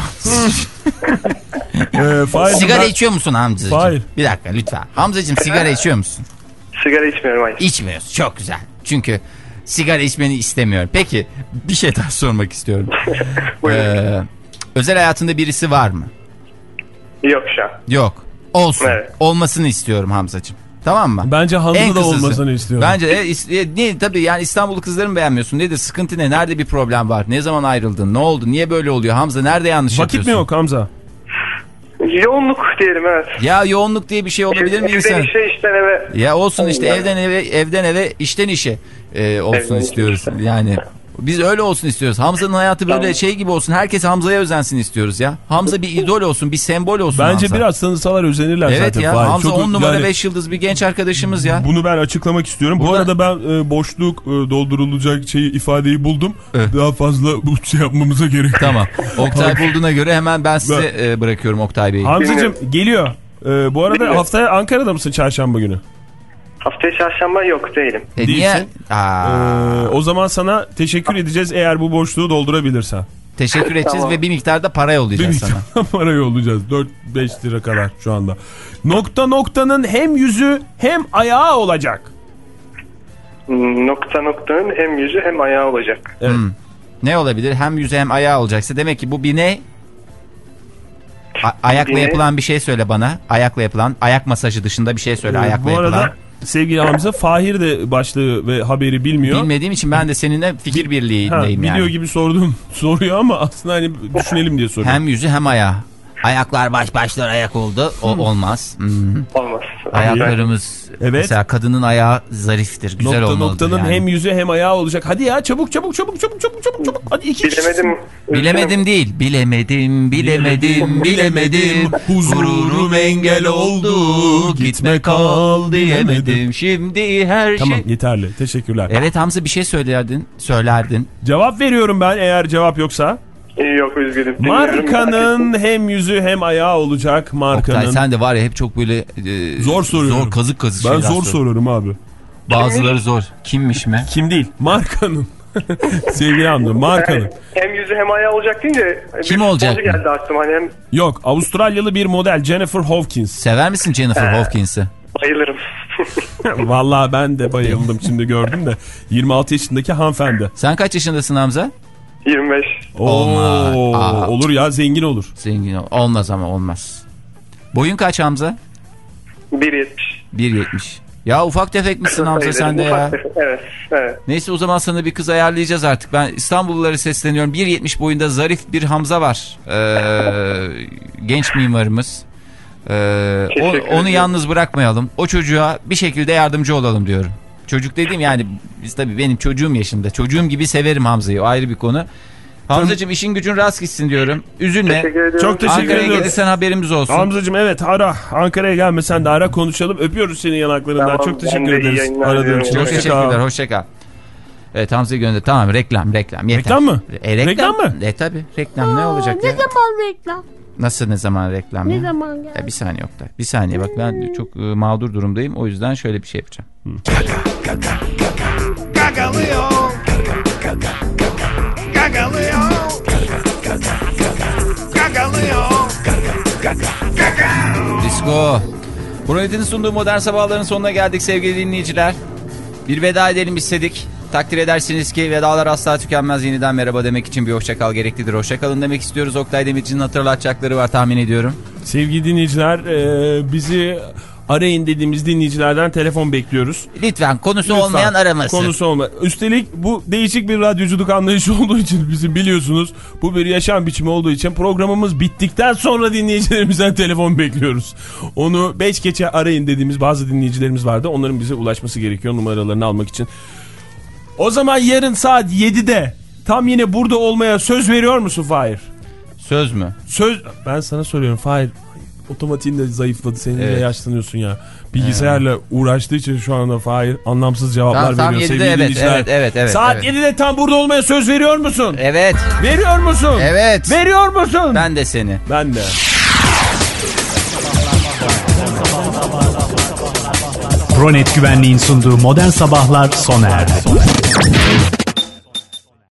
Ee, Fahir, Sigara ben- içiyor musun Hamzacığım? Hayır. Bir dakika lütfen. Hamzacığım, sigara içiyor musun? Sigara içmiyorum, hayır. İçmiyorsun. Çok güzel. Çünkü sigara içmeni istemiyorum. Peki bir şey daha sormak istiyorum. ee, özel hayatında birisi var mı? Yok şu an. Yok. Olsun. Evet. Olmasını istiyorum Hamzacığım. Tamam mı? Bence Hamza En da kısası. olmasını istiyorum. Bence e, is- e, ne tabii yani İstanbul'u kızları mı beğenmiyorsun? Nedir? Sıkıntı ne? Nerede bir problem var? Ne zaman ayrıldın? Ne oldu? Niye böyle oluyor? Hamza nerede yanlış Vakit yapıyorsun? mi yok Hamza? Yoğunluk diyelim, evet. Ya yoğunluk diye bir şey olabilir mi Evden insan? işe, işten eve. Ya olsun işte, Allah. evden eve, evden eve, işten işe e, olsun Evden istiyoruz. işe. Yani biz öyle olsun istiyoruz. Hamza'nın hayatı böyle Tamam. şey gibi olsun. Herkes Hamza'ya özensin istiyoruz ya. Hamza bir idol olsun, bir sembol olsun Bence Hamza. biraz tanısalar özenirler Evet zaten. ya, Fahir. Hamza Çok- on numara yani beş yıldız bir genç arkadaşımız ya. Bunu ben açıklamak istiyorum. Bu Burada- arada ben e, boşluk e, doldurulacak şeyi, ifadeyi buldum. Evet. Daha fazla bu şey yapmamıza gerek yok. Tamam. Oktay bulduğuna göre hemen ben size e, bırakıyorum Oktay Bey'i. Hamzacığım geliyor. E, bu arada Bilmiyorum. haftaya Ankara'da mısın çarşamba günü? Haftaya çarşamba yok değilim. E, niye? değilsin. Aa, E, o zaman sana teşekkür edeceğiz eğer bu boşluğu doldurabilirsen. teşekkür edeceğiz Tamam. ve bir miktarda para Bir yollayacağız sana. miktar para yollayacağız. dört beş lira kadar şu anda. Nokta noktanın hem yüzü hem ayağı olacak. Nokta noktanın hem yüzü hem ayağı olacak. Evet. Hmm. Ne olabilir? Hem yüzü hem ayağı olacaksa demek ki bu bir ne? A- ayakla Bir ne? yapılan bir şey söyle bana. Ayakla yapılan, ayak masajı dışında bir şey söyle. Ee, ayakla bu arada yapılan. sevgili Hamza, Fahir de başlığı ve haberi bilmiyor. Bilmediğim için ben de seninle fikir Ha, birliğindeyim biliyor yani. gibi sordum soruyor ama aslında hani düşünelim diye soruyorum. Hem yüzü hem ayağı. Ayaklar baş başlar ayak oldu. O olmaz. Hmm. Olmaz. Ayaklarımız Evet. mesela kadının ayağı zariftir. Güzel Nokta olmalıdır noktanın yani. hem yüzü hem ayağı olacak. Hadi ya çabuk çabuk çabuk çabuk çabuk çabuk çabuk. Hadi iki Bilemedim. Bilemedim değil. Bilemedim, bilemedim, bilemedim. Huzurum engel oldu. Gitme kal diyemedim. Şimdi her Tamam şey... yeterli. Teşekkürler. Evet Hamza bir şey söylerdin. Söylerdin. Cevap veriyorum ben eğer cevap yoksa. Yok üzgünüm. Markanın hem yüzü hem ayağı olacak markanın. Oktay sen de var ya hep çok böyle... E, Zor soruyorum. Zor kazık kazık Ben şeyler zor sor. soruyorum abi. Bazıları zor. Kimmiş mi? Kim değil? Markanın. Sevgili Hamza markanın. Yani hem yüzü hem ayağı olacak deyince Kim bir olacak futbolcu mı? geldi aklıma. Hani hem Yok Avustralyalı bir model Jennifer Hawkins. Sever misin Jennifer Hawkins'i? bayılırım. Vallahi ben de bayıldım şimdi gördüm de. yirmi altı yaşındaki hanımefendi. Sen kaç yaşındasın Hamza? yirmi beş. Olmaz. Oo, Aa. olur ya zengin olur. Zengin ol. Olmaz ama olmaz. Boyun kaç Hamza? bir yetmiş. bir yetmiş. Ya ufak tefek misin Hamza sen de ya? Evet, evet. Neyse o zaman sana bir kız ayarlayacağız artık. Ben İstanbullulara sesleniyorum. bir yetmiş boyunda zarif bir Hamza var. Ee, genç mimarımız. Ee, o, onu yalnız bırakmayalım. O çocuğa bir şekilde yardımcı olalım diyorum. Çocuk dediğim yani biz tabii benim çocuğum yaşında. Çocuğum gibi severim Hamza'yı. O ayrı bir konu. Hamzacığım işin gücün rast gitsin diyorum. Üzülme. Teşekkür Çok teşekkür Ankara'ya ediyoruz. gelirsen haberimiz olsun. Hamzacığım evet ara. Ankara'ya gelmesen de ara konuşalım. Öpüyoruz senin yanaklarından. Tamam, Çok teşekkür ben de iyi ederiz yayınlar aradığın diliyorum. için. Çok Hoşça teşekkürler. kal. Hoşça kal. Evet Hamza'yı gönder. Tamam reklam reklam yeter. Reklam mı? E, reklam, Reklam mı? E tabi reklam ne olacak Ne ya? zaman reklam? Nasıl ne zaman reklam Ne ya? zaman geldi? Ya bir saniye Oktay. Bir saniye bak ben çok e, mağdur durumdayım. O yüzden şöyle bir şey yapacağım. Gagalıyor. Gagalıyor. Gagalıyor. Disko. Brunet'in sunduğu Modern Sabahların sonuna geldik sevgili dinleyiciler. Bir veda edelim istedik. Takdir edersiniz ki vedalar asla tükenmez. Yeniden merhaba demek için bir hoşçakal gereklidir. Hoşçakalın demek istiyoruz. Oktay Demirci'nin hatırlatacakları var tahmin ediyorum. Sevgili dinleyiciler e, bizi arayın dediğimiz dinleyicilerden telefon bekliyoruz. Lütfen konusu Lütfen, olmayan araması. Konusu olma. Üstelik bu değişik bir radyoculuk anlayışı olduğu için bizim biliyorsunuz bu bir yaşam biçimi olduğu için programımız bittikten sonra dinleyicilerimizden telefon bekliyoruz. Onu beş geçe arayın dediğimiz bazı dinleyicilerimiz vardı. Onların bize ulaşması gerekiyor numaralarını almak için. O zaman yarın saat yedide tam yine burada olmaya söz veriyor musun Fahir? Söz mü? Söz. Ben sana soruyorum Fahir. Otomatiğin de zayıfladı. Senin Evet. de yaşlanıyorsun ya. Bilgisayarla evet. uğraştığı için şu anda Fahir anlamsız cevaplar Tamam, tam veriyor. yedide, Sevgili evet, dinleyiciler. evet, evet, evet, Saat evet. yedide tam burada olmaya söz veriyor musun? Evet. Veriyor musun? Evet. Veriyor musun? Ben de seni. Ben de. Pronet Güvenliğin sunduğu Modern Sabahlar sona erdi.